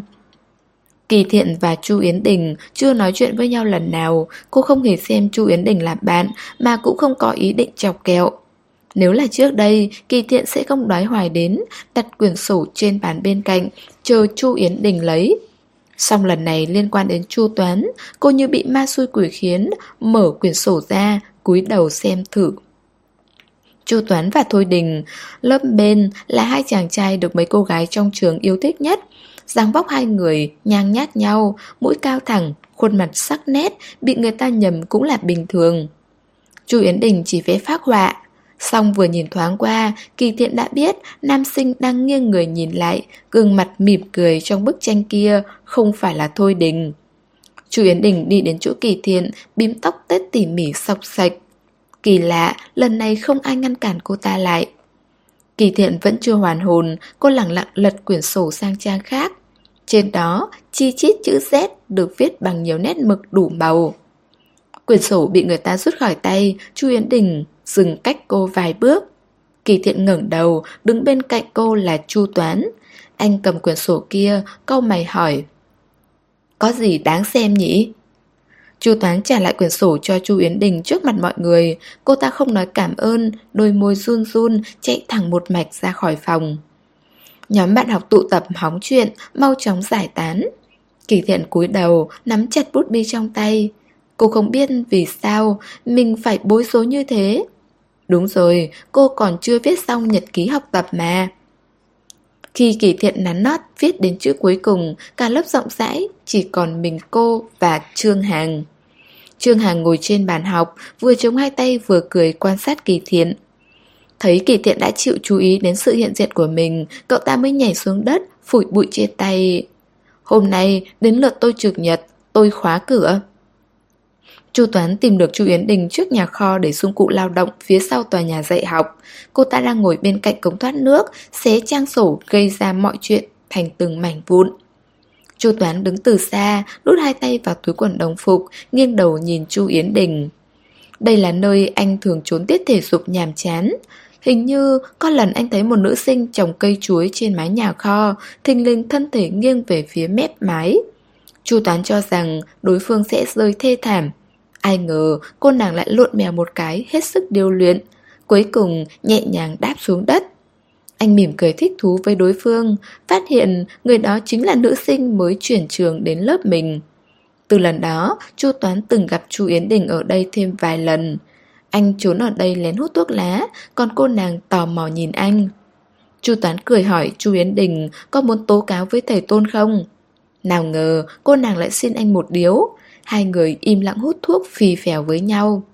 A: Kỳ Thiện và Chu Yến Đình chưa nói chuyện với nhau lần nào. Cô không hề xem Chu Yến Đình là bạn, mà cũng không có ý định chọc kẹo. Nếu là trước đây, Kỳ Thiện sẽ không đoái hoài đến, đặt quyển sổ trên bàn bên cạnh, chờ Chu Yến Đình lấy. Song lần này liên quan đến Chu Toán, cô như bị ma xui quỷ khiến, mở quyển sổ ra, cúi đầu xem thử. Chu Toán và Thôi Đình, lớp bên là hai chàng trai được mấy cô gái trong trường yêu thích nhất. Dáng vóc hai người nhang nhát nhau, mũi cao thẳng, khuôn mặt sắc nét, bị người ta nhầm cũng là bình thường. Chu Yến Đình chỉ vẽ phác họa, song vừa nhìn thoáng qua, Kỳ Thiện đã biết nam sinh đang nghiêng người nhìn lại, gương mặt mỉm cười trong bức tranh kia không phải là Thôi Đình. Chu Yến Đình đi đến chỗ Kỳ Thiện, bím tóc tết tỉ mỉ xộc xạch. Kỳ lạ, lần này không ai ngăn cản cô ta lại. Kỳ Thiện vẫn chưa hoàn hồn, cô lẳng lặng lật quyển sổ sang trang khác. Trên đó, chi chít chữ Z được viết bằng nhiều nét mực đủ màu. Quyển sổ bị người ta rút khỏi tay, Chu Yến Đình dừng cách cô vài bước. Kỳ Thiện ngẩng đầu, đứng bên cạnh cô là Chu Toán. Anh cầm quyển sổ kia, cau mày hỏi: có gì đáng xem nhỉ? Chu Toán trả lại quyển sổ cho Chu Yến Đình trước mặt mọi người. Cô ta không nói cảm ơn, đôi môi run run, chạy thẳng một mạch ra khỏi phòng. Nhóm bạn học tụ tập hóng chuyện, mau chóng giải tán. Kỳ Thiện cúi đầu, nắm chặt bút bi trong tay. Cô không biết vì sao mình phải bối rối như thế. Đúng rồi, cô còn chưa viết xong nhật ký học tập mà. Khi Kỳ Thiện nắn nót viết đến chữ cuối cùng, cả lớp rộng rãi, chỉ còn mình cô và Trương Hằng. Trương Hằng ngồi trên bàn học, vừa chống hai tay vừa cười quan sát Kỳ Thiện. Thấy Kỳ Thiện đã chịu chú ý đến sự hiện diện của mình, cậu ta mới nhảy xuống đất, phủi bụi trên tay. Hôm nay, đến lượt tôi trực nhật, tôi khóa cửa. Chu Toán tìm được Chu Yến Đình trước nhà kho để dụng cụ lao động phía sau tòa nhà dạy học. Cô ta đang ngồi bên cạnh cống thoát nước, xé trang sổ gây ra mọi chuyện thành từng mảnh vụn. Chu Toán đứng từ xa, đút hai tay vào túi quần đồng phục, nghiêng đầu nhìn Chu Yến Đình. Đây là nơi anh thường trốn tiết thể dục nhàm chán. Hình như có lần anh thấy một nữ sinh trồng cây chuối trên mái nhà kho, thình lình thân thể nghiêng về phía mép mái. Chu Toán cho rằng đối phương sẽ rơi thê thảm. Ai ngờ cô nàng lại lộn mèo một cái hết sức điêu luyện, cuối cùng nhẹ nhàng đáp xuống đất. Anh mỉm cười thích thú với đối phương, phát hiện người đó chính là nữ sinh mới chuyển trường đến lớp mình. Từ lần đó, Chu Toán từng gặp Chu Yến Đình ở đây thêm vài lần. Anh trốn ở đây lén hút thuốc lá, còn cô nàng tò mò nhìn anh. Chu Toán cười hỏi Chu Yến Đình có muốn tố cáo với thầy Tôn không? Nào ngờ cô nàng lại xin anh một điếu. Hai người im lặng hút thuốc phì phèo với nhau.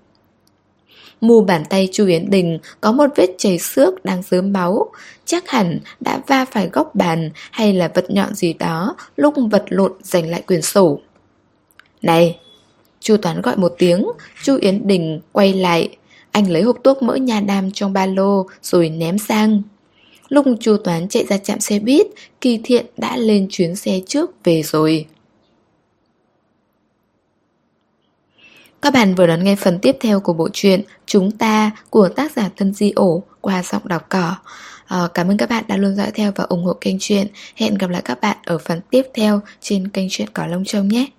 A: Mu bàn tay Chu Yến Đình có một vết chảy xước đang rớm máu. Chắc hẳn đã va phải góc bàn hay là vật nhọn gì đó lúc vật lộn giành lại quyển sổ. Này! Chu Toán gọi một tiếng. Chu Yến Đình quay lại. Anh lấy hộp thuốc mỡ nha đam trong ba lô rồi ném sang. Lúc Chu Toán chạy ra trạm xe buýt, Kỳ Thiện đã lên chuyến xe trước về rồi. Các bạn vừa đón nghe phần tiếp theo của bộ truyện Chúng Ta của tác giả Tân Di Ổ qua giọng đọc cỏ. Cảm ơn các bạn đã luôn dõi theo và ủng hộ kênh truyện. Hẹn gặp lại các bạn ở phần tiếp theo trên kênh truyện Cỏ Lông Trông nhé.